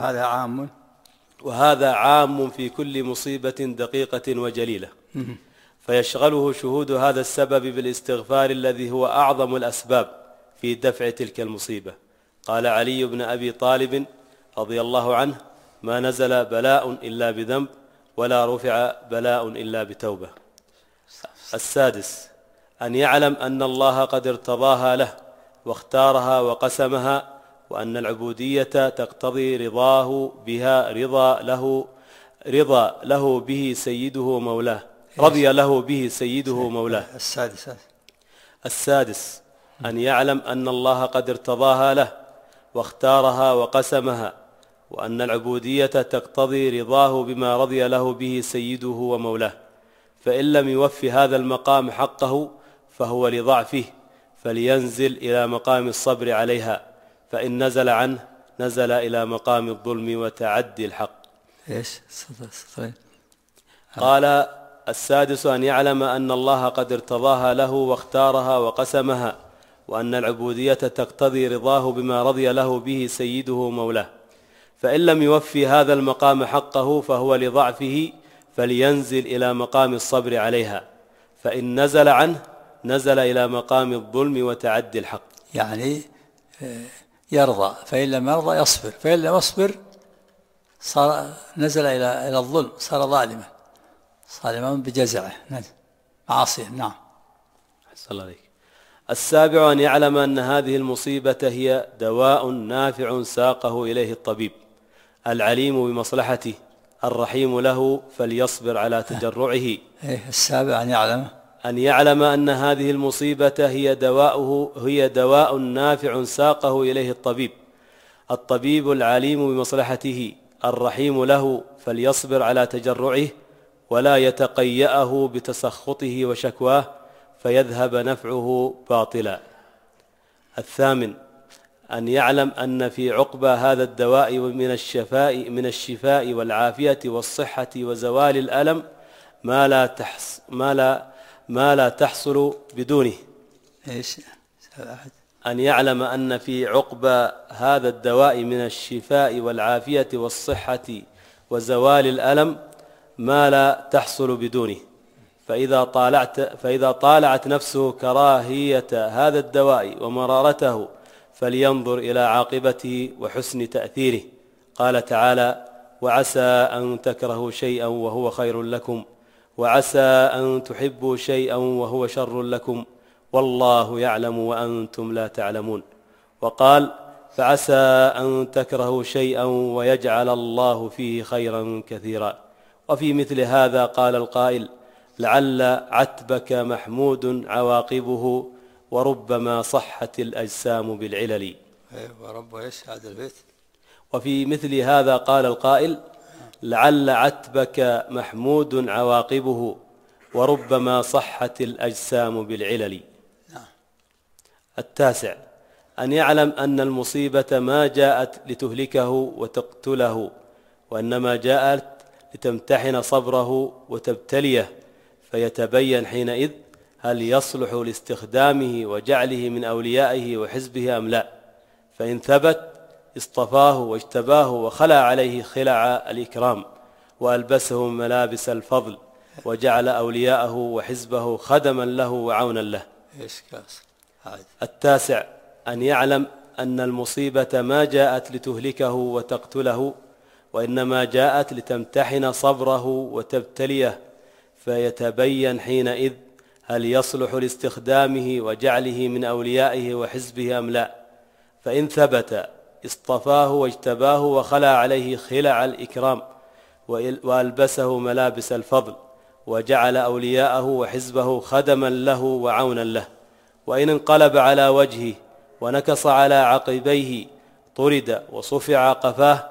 وهذا عام في كل مصيبة دقيقة وجليلة، فيشغله شهود هذا السبب بالاستغفار الذي هو أعظم الأسباب في دفع تلك المصيبة. قال علي بن أبي طالب رضي الله عنه: ما نزل بلاء إلا بذنب ولا رفع بلاء إلا بتوبة. السادس أن يعلم أن الله قد ارتضاها له واختارها وقسمها، وأن العبودية تقتضي رضاه بها، رضا له به سيده مولاه، رضي له به سيده مولاه. السادس أن يعلم أن الله قد ارتضاها له واختارها وقسمها، وأن العبودية تقتضي رضاه بما رضي له به سيده ومولاه، فإن لم يوف هذا المقام حقه فهو لضعفه فلينزل إلى مقام الصبر عليها، فإن نزل عنه نزل إلى مقام الظلم وتعدي الحق. إيش؟ قال: السادس أن يعلم أن الله قد ارتضاها له واختارها وقسمها، وأن العبودية تقتضي رضاه بما رضي له به سيده مولاه، فإن لم يوفي هذا المقام حقه فهو لضعفه فلينزل إلى مقام الصبر عليها، فإن نزل عنه نزل إلى مقام الظلم وتعدي الحق. يعني يرضى، فإن لم يرضى يصبر، فإن لم يصبر صار نزل إلى الظلم، صار ظالما بجزعه معاصيه. نعم. أحسن الله عليك. السابع أن يعلم أن هذه المصيبة هي دواء نافع ساقه إليه الطبيب العليم بمصلحته الرحيم له، فليصبر على تجرعه. السابع أن يعلم أن هذه المصيبة هي دواء نافع ساقه إليه الطبيب العليم بمصلحته الرحيم له، فليصبر على تجرعه ولا يتقيأه بتسخطه وشكواه فيذهب نفعه باطلا. الثامن أن يعلم أن في عقبى هذا الدواء من الشفاء والعافية والصحة وزوال الألم ما لا تحصل بدونه. أن يعلم أن في عقبى هذا الدواء من الشفاء والعافية والصحة وزوال الألم ما لا تحصل بدونه، فإذا طالعت نفسه كراهية هذا الدواء ومرارته فلينظر إلى عاقبته وحسن تأثيره. قال تعالى: وعسى أن تكرهوا شيئا وهو خير لكم، وعسى أن تحبوا شيئا وهو شر لكم، والله يعلم وأنتم لا تعلمون. وقال: فعسى أن تكرهوا شيئا ويجعل الله فيه خيرا كثيرا. وفي مثل هذا قال القائل: لعل عتبك محمود عواقبه وربما صحت الأجسام بالعلل. وفي مثل هذا قال القائل: لعل عتبك محمود عواقبه وربما صحت الأجسام بالعلل. التاسع أن يعلم أن المصيبة ما جاءت لتهلكه وتقتله، وإنما جاءت لتمتحن صبره وتبتليه، فيتبين حينئذ هل يصلح لاستخدامه وجعله من أوليائه وحزبه أم لا. فإن ثبت اصطفاه واجتباه وخلع عليه خلع الإكرام وألبسه ملابس الفضل وجعل أولياءه وحزبه خدما له وعونا له. التاسع أن يعلم أن المصيبة ما جاءت لتهلكه وتقتله، وإنما جاءت لتمتحن صبره وتبتليه، فيتبين حينئذ هل يصلح لاستخدامه وجعله من أوليائه وحزبه أم لا. فإن ثبت اصطفاه واجتباه وخلع عليه خلع الإكرام وألبسه ملابس الفضل وجعل أولياءه وحزبه خدما له وعونا له. وإن انقلب على وجهه ونكص على عقبيه طرد وصفع قفاه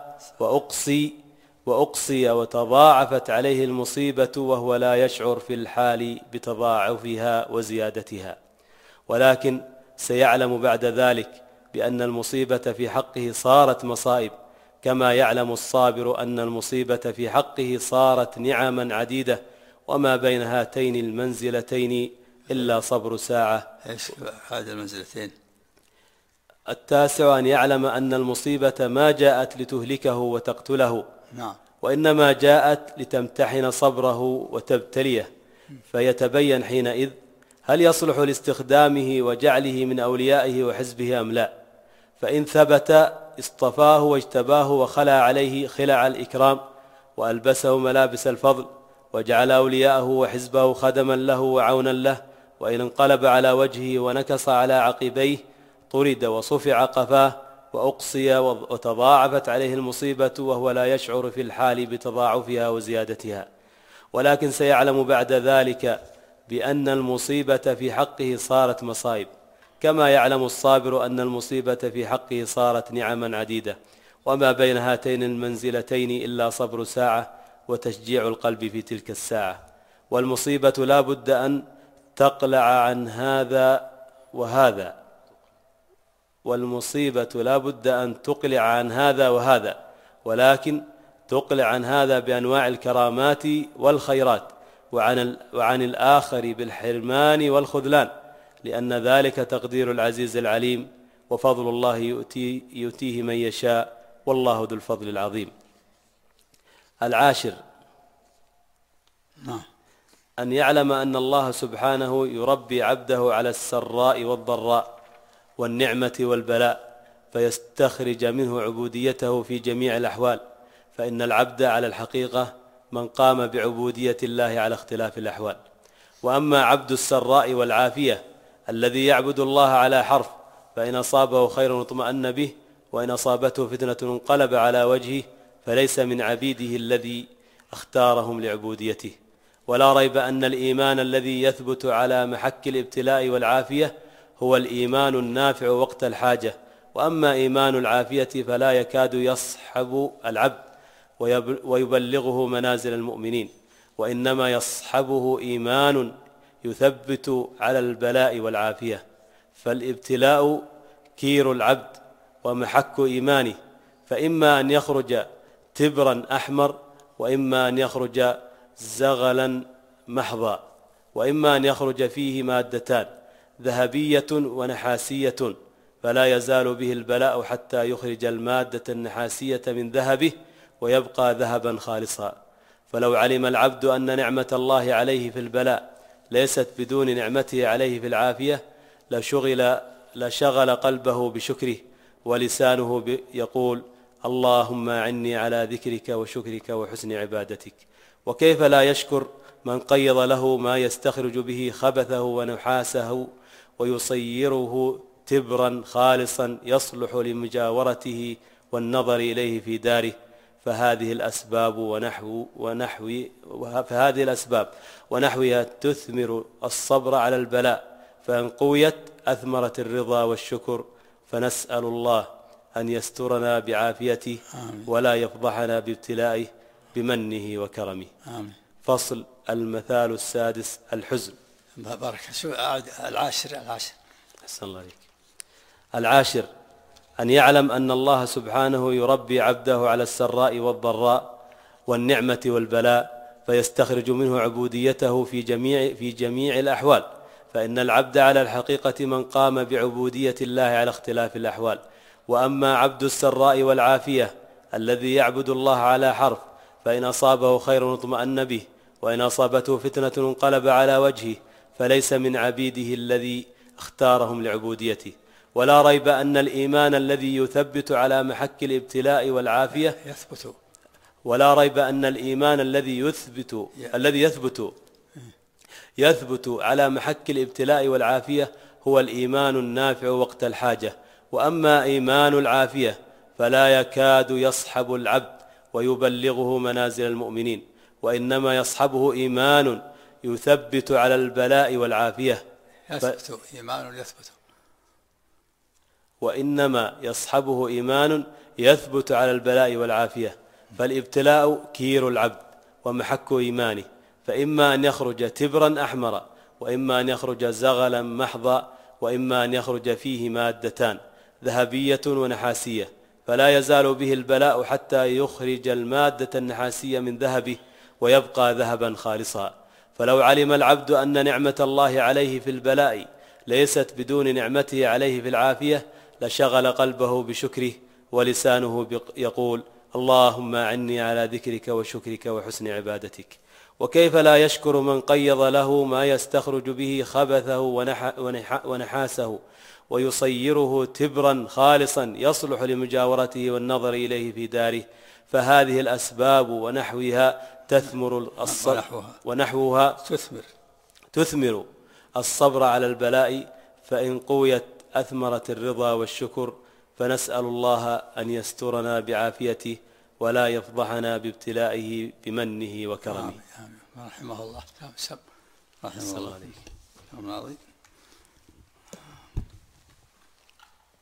وأقصي وتضاعفت عليه المصيبة وهو لا يشعر في الحال بتضاعفها وزيادتها، ولكن سيعلم بعد ذلك بأن المصيبة في حقه صارت مصائب، كما يعلم الصابر أن المصيبة في حقه صارت نعما عديدة، وما بين هاتين المنزلتين إلا صبر ساعة. إيش هذه المنزلتين؟ التاسع أن يعلم أن المصيبة ما جاءت لتهلكه وتقتله، نعم، وإنما جاءت لتمتحن صبره وتبتليه، فيتبين حينئذ هل يصلح لاستخدامه وجعله من أوليائه وحزبه أم لا. فإن ثبت اصطفاه واجتباه وخلع عليه خلع الإكرام وألبسه ملابس الفضل وجعل أولياءه وحزبه خدما له وعونا له. وإن انقلب على وجهه ونكص على عقبيه طرد وصفع قفاه وأقصي وتضاعفت عليه المصيبة وهو لا يشعر في الحال بتضاعفها وزيادتها، ولكن سيعلم بعد ذلك بأن المصيبة في حقه صارت مصائب، كما يعلم الصابر أن المصيبة في حقه صارت نعما عديدة، وما بين هاتين المنزلتين إلا صبر ساعة وتشجيع القلب في تلك الساعة. والمصيبة لا بد أن تقلع عن هذا وهذا، والمصيبة لا بد أن تقلع عن هذا وهذا، ولكن تقلع عن هذا بأنواع الكرامات والخيرات، وعن الآخر بالحرمان والخذلان، لأن ذلك تقدير العزيز العليم، وفضل الله يؤتيه من يشاء، والله ذو الفضل العظيم. العاشر أن يعلم أن الله سبحانه يربي عبده على السراء والضراء والنعمة والبلاء، فيستخرج منه عبوديته في جميع الأحوال، فإن العبد على الحقيقة من قام بعبودية الله على اختلاف الأحوال. وأما عبد السراء والعافية الذي يعبد الله على حرف، فإن أصابه خير اطمأن به، وإن أصابته فتنة انقلب على وجهه، فليس من عبيده الذي اختارهم لعبوديته. ولا ريب أن الإيمان الذي يثبت على محك الابتلاء والعافية هو الإيمان النافع وقت الحاجة. وأما إيمان العافية فلا يكاد يصحب العبد ويبلغه منازل المؤمنين، وإنما يصحبه إيمان يثبت على البلاء والعافية. فالابتلاء كير العبد ومحك إيمانه، فإما أن يخرج تبرا أحمر، وإما أن يخرج زغلا محضا، وإما أن يخرج فيه مادتان ذهبية ونحاسية، فلا يزال به البلاء حتى يخرج المادة النحاسية من ذهبه ويبقى ذهبا خالصا. فلو علم العبد أن نعمة الله عليه في البلاء ليست بدون نعمته عليه في العافية لشغل قلبه بشكره، ولسانه يقول اللهم أعني على ذكرك وشكرك وحسن عبادتك. وكيف لا يشكر من قيض له ما يستخرج به خبثه ونحاسه ويصيره تبرا خالصا يصلح لمجاورته والنظر إليه في داره. فهذه الأسباب ونحوها تثمر الصبر على البلاء، فإن قويت أثمرت الرضا والشكر. فنسأل الله أن يسترنا بعافيته ولا يفضحنا بابتلائه بمنه وكرمه. فصل. المثال السادس الحزن. بارك. العاشر أحسن الله عليك. العاشر أن يعلم أن الله سبحانه يربي عبده على السراء والضراء والنعمة والبلاء، فيستخرج منه عبوديته في جميع الأحوال، فإن العبد على الحقيقة من قام بعبودية الله على اختلاف الأحوال. وأما عبد السراء والعافية الذي يعبد الله على حرف، فإن أصابه خير اطمأن به، وإن أصابته فتنة انقلب على وجهه، فليس من عبيده الذي اختارهم لعبوديته. ولا ريب أن الإيمان الذي يثبت على محك الابتلاء والعافية يثبت على محك الابتلاء والعافية هو الإيمان النافع وقت الحاجة. وأما إيمان العافية فلا يكاد يصحب العبد ويبلغه منازل المؤمنين، وإنما يصحبه إيمان يثبت على البلاء والعافية. وإنما يصحبه إيمان يثبت على البلاء والعافية. فالابتلاء كير العبد ومحك إيمانه، فإما أن يخرج تبرا أحمرا، وإما أن يخرج زغلا محضا، وإما أن يخرج فيه مادتان ذهبية ونحاسية، فلا يزال به البلاء حتى يخرج المادة النحاسية من ذهبه ويبقى ذهبا خالصا. فلو علم العبد أن نعمة الله عليه في البلاء ليست بدون نعمته عليه في العافية لشغل قلبه بشكره، ولسانه يقول اللهم أعني على ذكرك وشكرك وحسن عبادتك. وكيف لا يشكر من قيض له ما يستخرج به خبثه ونحاسه ويصيره تبرا خالصا يصلح لمجاورته والنظر إليه في داره. فهذه الأسباب تثمر الصبر على البلاء، فإن قويت أثمرت الرضا والشكر. فنسأل الله أن يسترنا بعافيته ولا يفضحنا بابتلائه بمنه وكرمه. رحمه الله. رحمه الله عليك.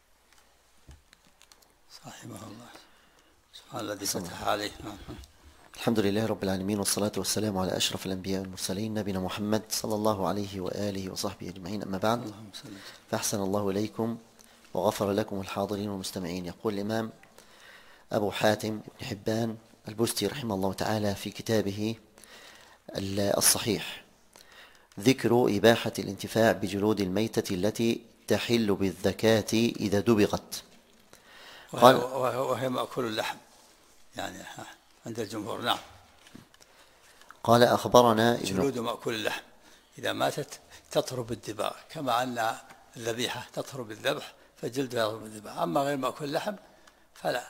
رحمه الله. سبحان الذي فتح عليه. الحمد لله رب العالمين، والصلاة والسلام على أشرف الأنبياء والمرسلين نبينا محمد صلى الله عليه وآله وصحبه أجمعين، أما بعد، فأحسن الله إليكم وغفر لكم الحاضرين والمستمعين. يقول الإمام أبو حاتم بن حبان البستي رحمه الله تعالى في كتابه الصحيح: ذكر إباحة الانتفاع بجلود الميتة التي تحل بالذكاة إذا دبغت. وهي مأكول اللحم يعني عند الجمهور. نعم. قال أخبرنا جلود مأكول اللحم إذا ماتت تطهر بالدباغ، كما أن الذبيحة تطهر بالذبح فجلدها يطهر بالدباغ، أما غير مأكول اللحم فلا.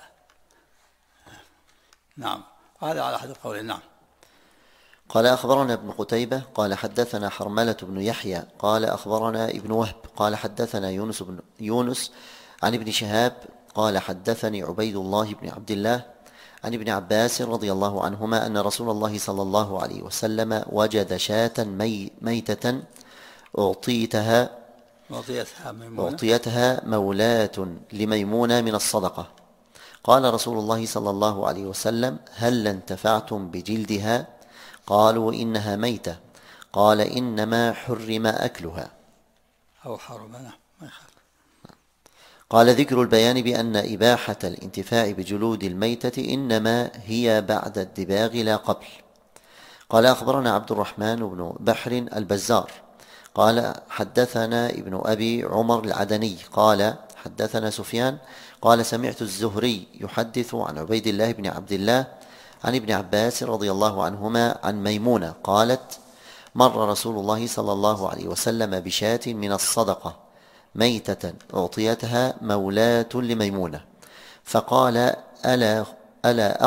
نعم، هذا على أحد القولين. نعم. قال أخبرنا ابن قتيبة قال حدثنا حرملة بن يحيى قال أخبرنا ابن وهب قال حدثنا يونس عن ابن شهاب قال حدثني عبيد الله بن عبد الله عن ابن عباس رضي الله عنهما أن رسول الله صلى الله عليه وسلم وجد شاة ميتة أعطيتها مولاة لميمونة من الصدقة. قال رسول الله صلى الله عليه وسلم: هل انتفعتم بجلدها؟ قالوا: إنها ميتة. قال: إنما حرم أكلها أو حرم. قال: ذكر البيان بأن إباحة الانتفاع بجلود الميتة إنما هي بعد الدباغ لا قبل. قال أخبرنا عبد الرحمن بن بحر البزار قال حدثنا ابن أبي عمر العدني قال حدثنا سفيان قال سمعت الزهري يحدث عن عبيد الله بن عبد الله عن ابن عباس رضي الله عنهما عن ميمونة قالت: مر رسول الله صلى الله عليه وسلم بشاة من الصدقة ميتة أعطيتها مولاة لميمونة، فقال: ألا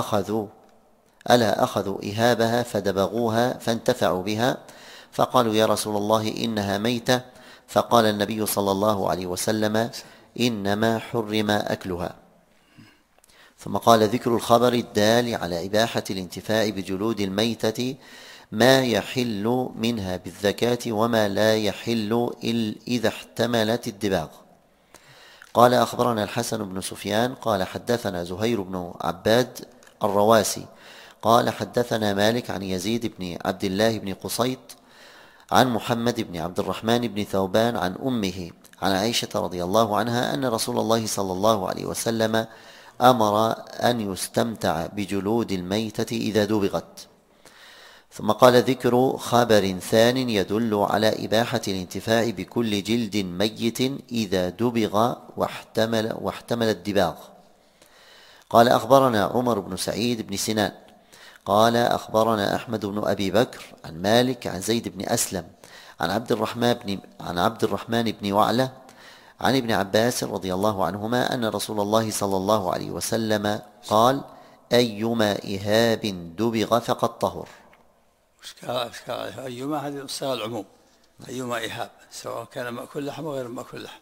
أخذوا إهابها فدبغوها فانتفعوا بها؟ فقالوا: يا رسول الله إنها ميتة. فقال النبي صلى الله عليه وسلم: إنما حرم أكلها. ثم قال: ذكر الخبر الدال على إباحة الانتفاع بجلود الميتة ما يحل منها بالذكاة وما لا يحل إذا احتملت الدباغ. قال أخبرنا الحسن بن سفيان قال حدثنا زهير بن عباد الرواسي قال حدثنا مالك عن يزيد بن عبد الله بن قصيط عن محمد بن عبد الرحمن بن ثوبان عن أمه عن عائشة رضي الله عنها أن رسول الله صلى الله عليه وسلم أمر أن يستمتع بجلود الميتة إذا دبغت. ثم قال: ذكر خبر ثان يدل على إباحة الانتفاع بكل جلد ميت إذا دبغ واحتمل الدباغ. قال أخبرنا عمر بن سعيد بن سنان قال أخبرنا أحمد بن أبي بكر عن مالك عن زيد بن أسلم عن عبد الرحمن بن وعلة عن ابن عباس رضي الله عنهما أن رسول الله صلى الله عليه وسلم قال: أيما إهاب دبغ فقد طهر. إشكال أيما هذه صيغة العموم، أيما إهاب سواء كان مأكول لحم وغير مأكول لحم،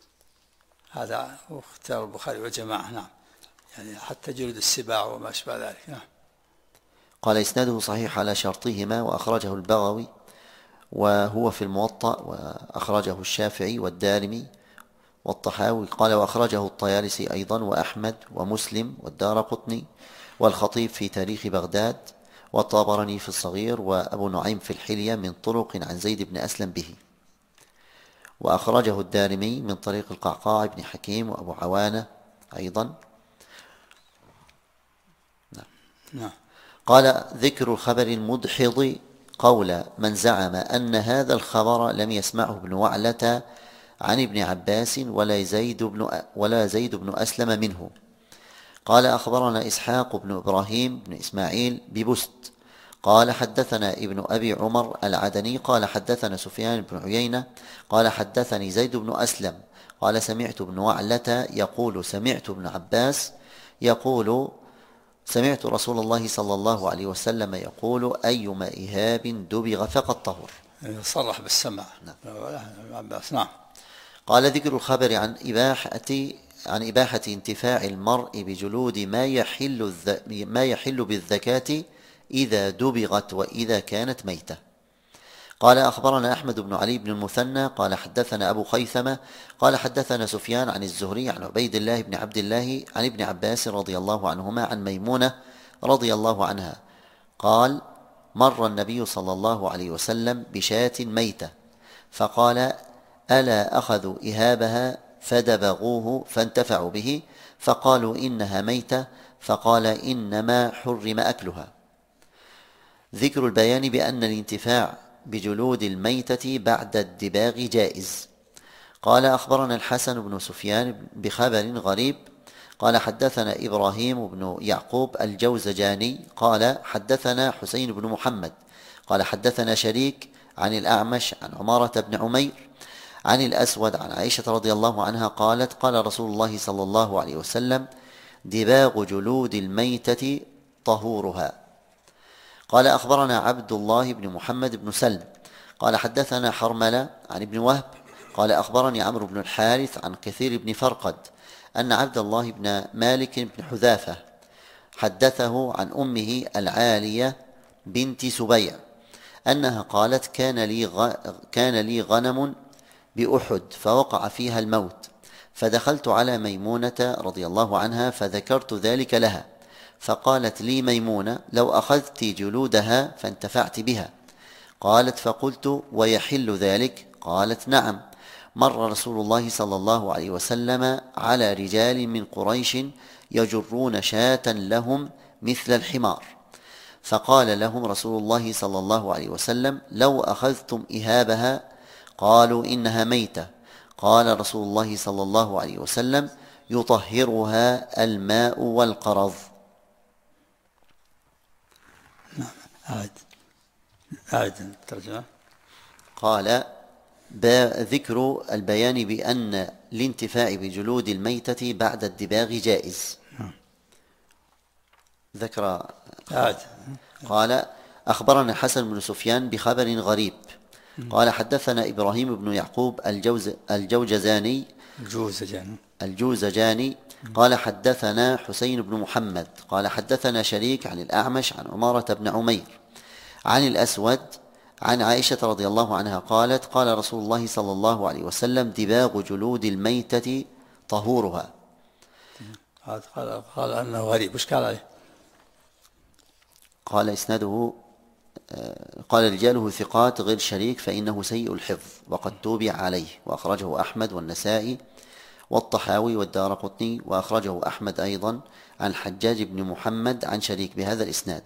هذا هو اختيار البخاري والجماعة. نعم، يعني حتى جلود السباع وما أشبه ذلك. نعم. قال: إسناده صحيح على شرطهما وأخرجه البغوي وهو في الموطأ وأخرجه الشافعي والدارمي والطحاوي. قال: وأخرجه الطيالسي أيضا وأحمد ومسلم والدارقطني والخطيب في تاريخ بغداد والطبراني في الصغير وأبو نعيم في الحلية من طرق عن زيد بن أسلم به. وأخرجه الدارمي من طريق القعقاع بن حكيم وأبو عوانة أيضا. نعم. قال: ذكر الخبر المدحض قول من زعم أن هذا الخبر لم يسمعه ابن وعلة عن ابن عباس ولا زيد بن أسلم منه. قال: أخبرنا إسحاق بن إبراهيم بن إسماعيل ببست قال حدثنا ابن أبي عمر العدني قال حدثنا سفيان بن عيينة قال حدثني زيد بن أسلم قال سمعت ابن وعلة يقول سمعت ابن عباس يقول سمعت رسول الله صلى الله عليه وسلم يقول: أيما إهاب دبغ فقد طهر. صرح بالسمع. نعم. قال: ذكر الخبر عن إباحة انتفاع المرء بجلود ما يحل بالذكاة إذا دبغت وإذا كانت ميتة. قال: أخبرنا أحمد بن علي بن المثنى قال حدثنا أبو خيثمة قال حدثنا سفيان عن الزهري عن عبيد الله بن عبد الله عن ابن عباس رضي الله عنهما عن ميمونة رضي الله عنها قال: مر النبي صلى الله عليه وسلم بشاة ميتة فقال: ألا أخذوا إهابها فدبغوه فانتفعوا به فقالوا إنها ميتة، فقال: إنما حرم أكلها. ذكر البيان بأن الانتفاع بجلود الميتة بعد الدباغ جائز. قال: أخبرنا الحسن بن سفيان بخبر غريب قال: حدثنا إبراهيم بن يعقوب الجوزجاني قال: حدثنا حسين بن محمد قال: حدثنا شريك عن الأعمش عن عمارة بن عمير عن الأسود عن عائشة رضي الله عنها قالت: قال رسول الله صلى الله عليه وسلم: دباغ جلود الميتة طهورها. قال: أخبرنا عبد الله بن محمد بن سلم قال: حدثنا حرملة عن ابن وهب قال: أخبرني عمرو بن الحارث عن كثير بن فرقد أن عبد الله بن مالك بن حذافة حدثه عن أمه العالية بنت سبيع أنها قالت: كان لي غنم بأحد فوقع فيها الموت، فدخلت على ميمونة رضي الله عنها فذكرت ذلك لها، فقالت لي ميمونة: لو أخذت جلودها فانتفعت بها. قالت: فقلت: ويحل ذلك؟ قالت: نعم. مر رسول الله صلى الله عليه وسلم على رجال من قريش يجرون شاة لهم مثل الحمار، فقال لهم رسول الله صلى الله عليه وسلم: لو أخذتم إهابها؟ قالوا: إنها ميتة. قال رسول الله صلى الله عليه وسلم: يطهرها الماء والقرض. أعد الترجمة. قال: ذكر البيان بأن الانتفاع بجلود الميتة بعد الدباغ جائز. ذكر. قال: أخبرنا حسن بن سفيان بخبر غريب قال: حدثنا إبراهيم بن يعقوب الجوزجاني قال: حدثنا حسين بن محمد قال: حدثنا شريك عن الأعمش عن عمارة بن عمير عن الأسود عن عائشة رضي الله عنها قالت: قال رسول الله صلى الله عليه وسلم: دباغ جلود الميتة طهورها. قال أنه غريب، وش قال عليه؟ قال: إسناده قال: رجاله ثقات غير شريك فإنه سيء الحفظ وقد توبع عليه، وأخرجه أحمد والنسائي والطحاوي والدارقطني، وأخرجه أحمد أيضا عن حجاج بن محمد عن شريك بهذا الإسناد.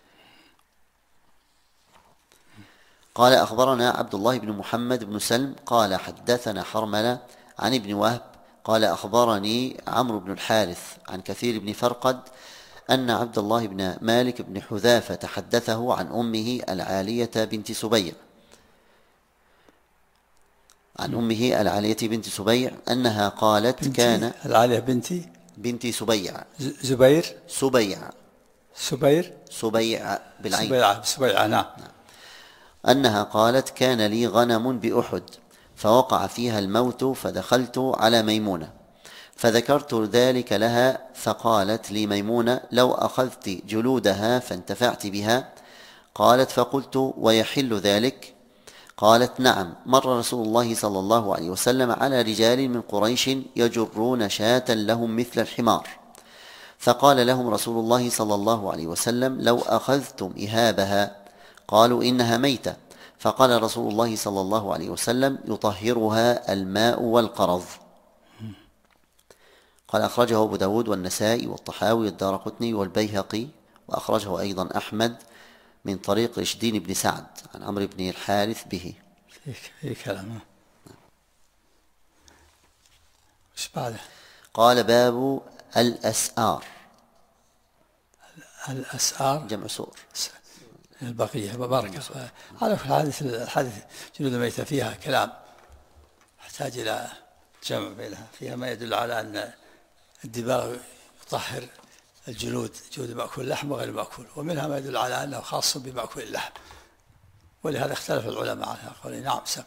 قال: أخبرنا عبد الله بن محمد بن سلم قال: حدثنا حرملة عن ابن وهب قال: أخبرني عمرو بن الحارث عن كثير بن فرقد أن عبد الله بن مالك بن حذافة حدثه عن أمه العالية بنت سبيع سبيع أنها قالت: كان العالية بنت سبيع سبيع بالعين نعم. أنها قالت: كان لي غنم بأحد فوقع فيها الموت فدخلت على ميمونة فذكرت ذلك لها، فقالت لي ميمونة: لو أخذت جلودها فانتفعت بها. قالت: فقلت: ويحل ذلك؟ قالت: نعم. مر رسول الله صلى الله عليه وسلم على رجال من قريش يجرون شاة لهم مثل الحمار، فقال لهم رسول الله صلى الله عليه وسلم: لو أخذتم إهابها؟ قالوا: إنها ميتة. فقال رسول الله صلى الله عليه وسلم: يطهرها الماء والقرض. قال: أخرجه أبو داود والنسائي والطحاوي والدارقطني والبيهقي، وأخرجه أيضا أحمد من طريق رشدين بن سعد عن عمرو بن الحارث به. في كلام. ايش بعده؟ قال: باب الأسآر جمع سور. البقية بارك الله. على الحديث جلود الميتة فيها كلام يحتاج إلى جمع بينها، فيها ما يدل على أن الدباغ يطهر الجلود، جلود مأكول اللحم وغير مأكول، ومنها ما يدل على أنه خاص بمأكول اللحم، ولهذا اختلف العلماء عنها. قالوا: نعم سم.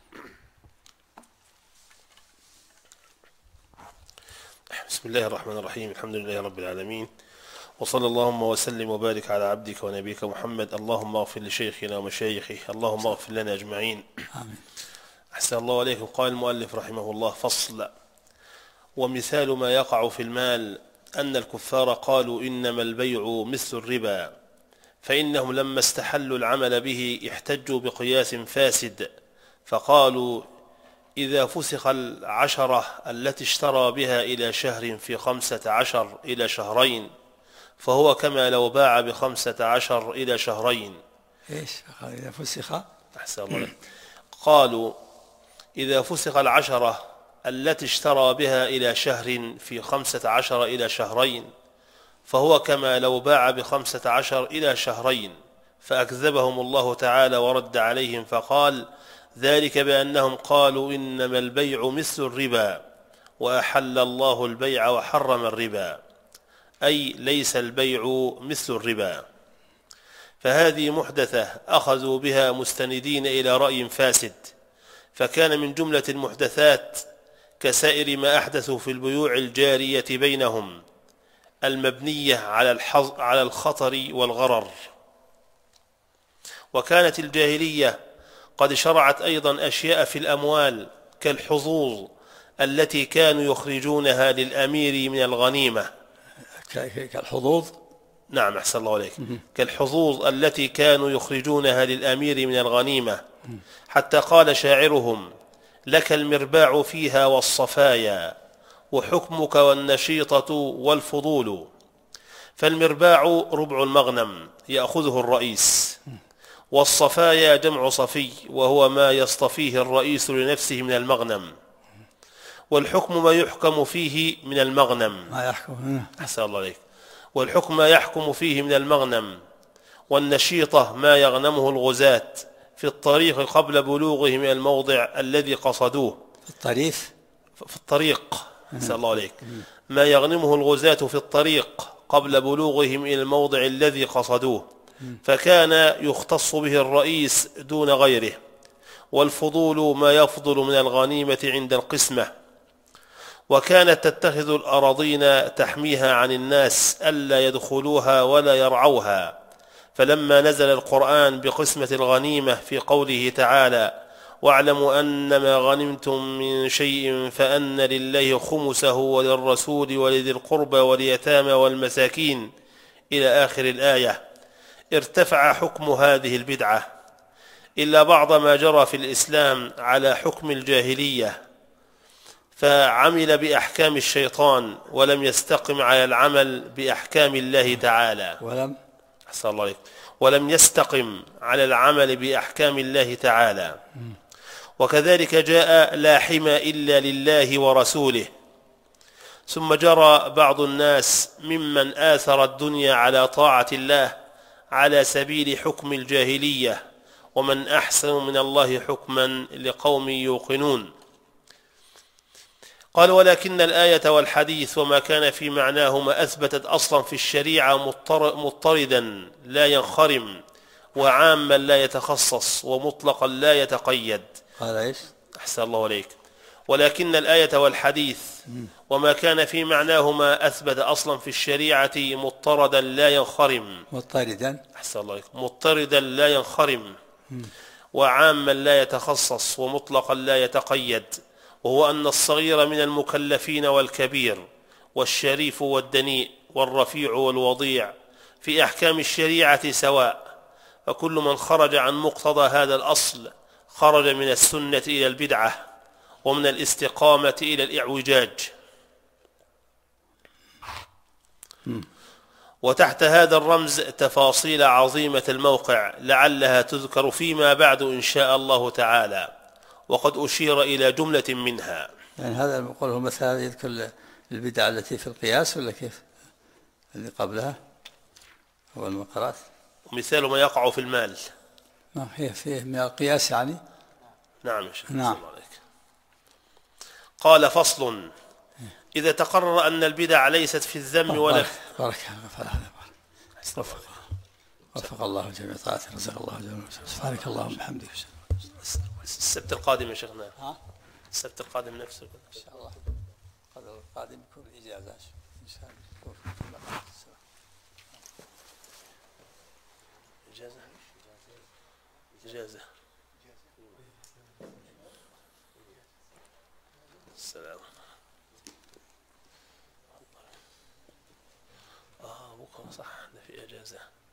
بسم الله الرحمن الرحيم، الحمد لله رب العالمين، وصلى اللهم وسلم وبارك على عبدك ونبيك محمد. اللهم اغفر لشيخنا ومشايخه، اللهم اغفر لنا أجمعين. آمين. أحسن الله عليكم. قال المؤلف رحمه الله: فصل. ومثال ما يقع في المال أن الكفار قالوا: إنما البيع مثل الربا، فإنهم لما استحلوا العمل به احتجوا بقياس فاسد، فقالوا إذا فسخ 10 التي اشترى بها إلى شهر في 15 إلى شهرين فهو كما لو باع ب15 إلى شهرين. إيش قال إذا فسخ؟ أحسن الله. قالوا إذا فسخ 10 التي اشترى بها إلى شهر في 15 إلى شهرين فهو كما لو باع ب15 إلى شهرين، فأكذبهم الله تعالى ورد عليهم فقال ذلك بأنهم قالوا إنما البيع مثل الربا وأحل الله البيع وحرم الربا، أي ليس البيع مثل الربا. فهذه محدثة أخذوا بها مستندين إلى رأي فاسد، فكان من جملة المحدثات كسائر ما أحدثوا في البيوع الجارية بينهم المبنية على الخطر والغرر. وكانت الجاهلية قد شرعت أيضا أشياء في الأموال كالحظوظ التي كانوا يخرجونها للأمير من الغنيمة. كالحظوظ؟ نعم أحسن الله عليك. كالحظوظ التي كانوا يخرجونها للأمير من الغنيمة، حتى قال شاعرهم لك المرباع فيها والصفايا وحكمك والنشيطة والفضول. فالمرباع ربع المغنم يأخذه الرئيس، والصفايا جمع صفي وهو ما يصطفيه الرئيس لنفسه من المغنم، والحكم ما يحكم فيه من المغنم. ما يحكم أحسن الله عليك. والحكم ما يحكم فيه من المغنم، والنشيطة ما يغنمه الغزاة في الطريق قبل بلوغه من الموضع الذي قصدوه. في الطريق أحسن الله عليك. ما يغنمه الغزاة في الطريق قبل بلوغهم إلى الموضع الذي قصدوه، فكان يختص به الرئيس دون غيره. والفضول ما يفضل من الغنيمة عند القسمة. وكانت تتخذ الأراضين تحميها عن الناس ألا يدخلوها ولا يرعوها، فلما نزل القرآن بقسمة الغنيمة في قوله تعالى واعلموا أنما غنمتم من شيء فأن لله خمسه وللرسول ولذي القربى واليتامى والمساكين إلى آخر الآية، ارتفع حكم هذه البدعة إلا بعض ما جرى في الإسلام على حكم الجاهلية، فعمل بأحكام الشيطان ولم يستقم على العمل بأحكام الله تعالى. ولم يستقم على العمل بأحكام الله تعالى. وكذلك جاء لا حمى إلا لله ورسوله. ثم جرى بعض الناس ممن آثر الدنيا على طاعة الله على سبيل حكم الجاهلية، ومن أحسن من الله حكما لقوم يوقنون. قال ولكن الآية والحديث وما كان في معناهما أثبتت أصلا في الشريعة مضطردا لا ينخرم، وعاما لا يتخصص، ومطلقا لا يتقيد. قال إيش؟ أحسن الله عليك. ولكن الآية والحديث وما كان في معناهما أثبت أصلا في الشريعة مضطردا لا ينخرم. مضطردا. أحسن الله عليك. مضطردا لا ينخرم، وعاما لا يتخصص، ومطلقا لا يتقيد. وهو أن الصغير من المكلفين والكبير والشريف والدنيء والرفيع والوضيع في أحكام الشريعة سواء، فكل من خرج عن مقتضى هذا الأصل خرج من السنة إلى البدعة، ومن الاستقامة إلى الإعوجاج. وتحت هذا الرمز تفاصيل عظيمة الموقع لعلها تذكر فيما بعد إن شاء الله تعالى، وقد أشير إلى جملة منها. يعني هذا المقول هو مثلا يذكر البدع التي في القياس ولا كيف اللي قبلها هو المقرات؟ ومثال ما يقع في المال. ما هي فيه من القياس يعني. نعم يا شيخ. نعم. قال فصل إذا تقرر أن البدع ليست في الذم ولا بارك وفق الله جميع طاعته، رزق الله جميع. سبحانك اللهم وبحمدك. السبت القادم يا شيخنا. السبت القادم نفسه إن شاء الله. القادم يكون إجازة إن شاء الله. إجازة. السلام. بكرة صح، في إجازة.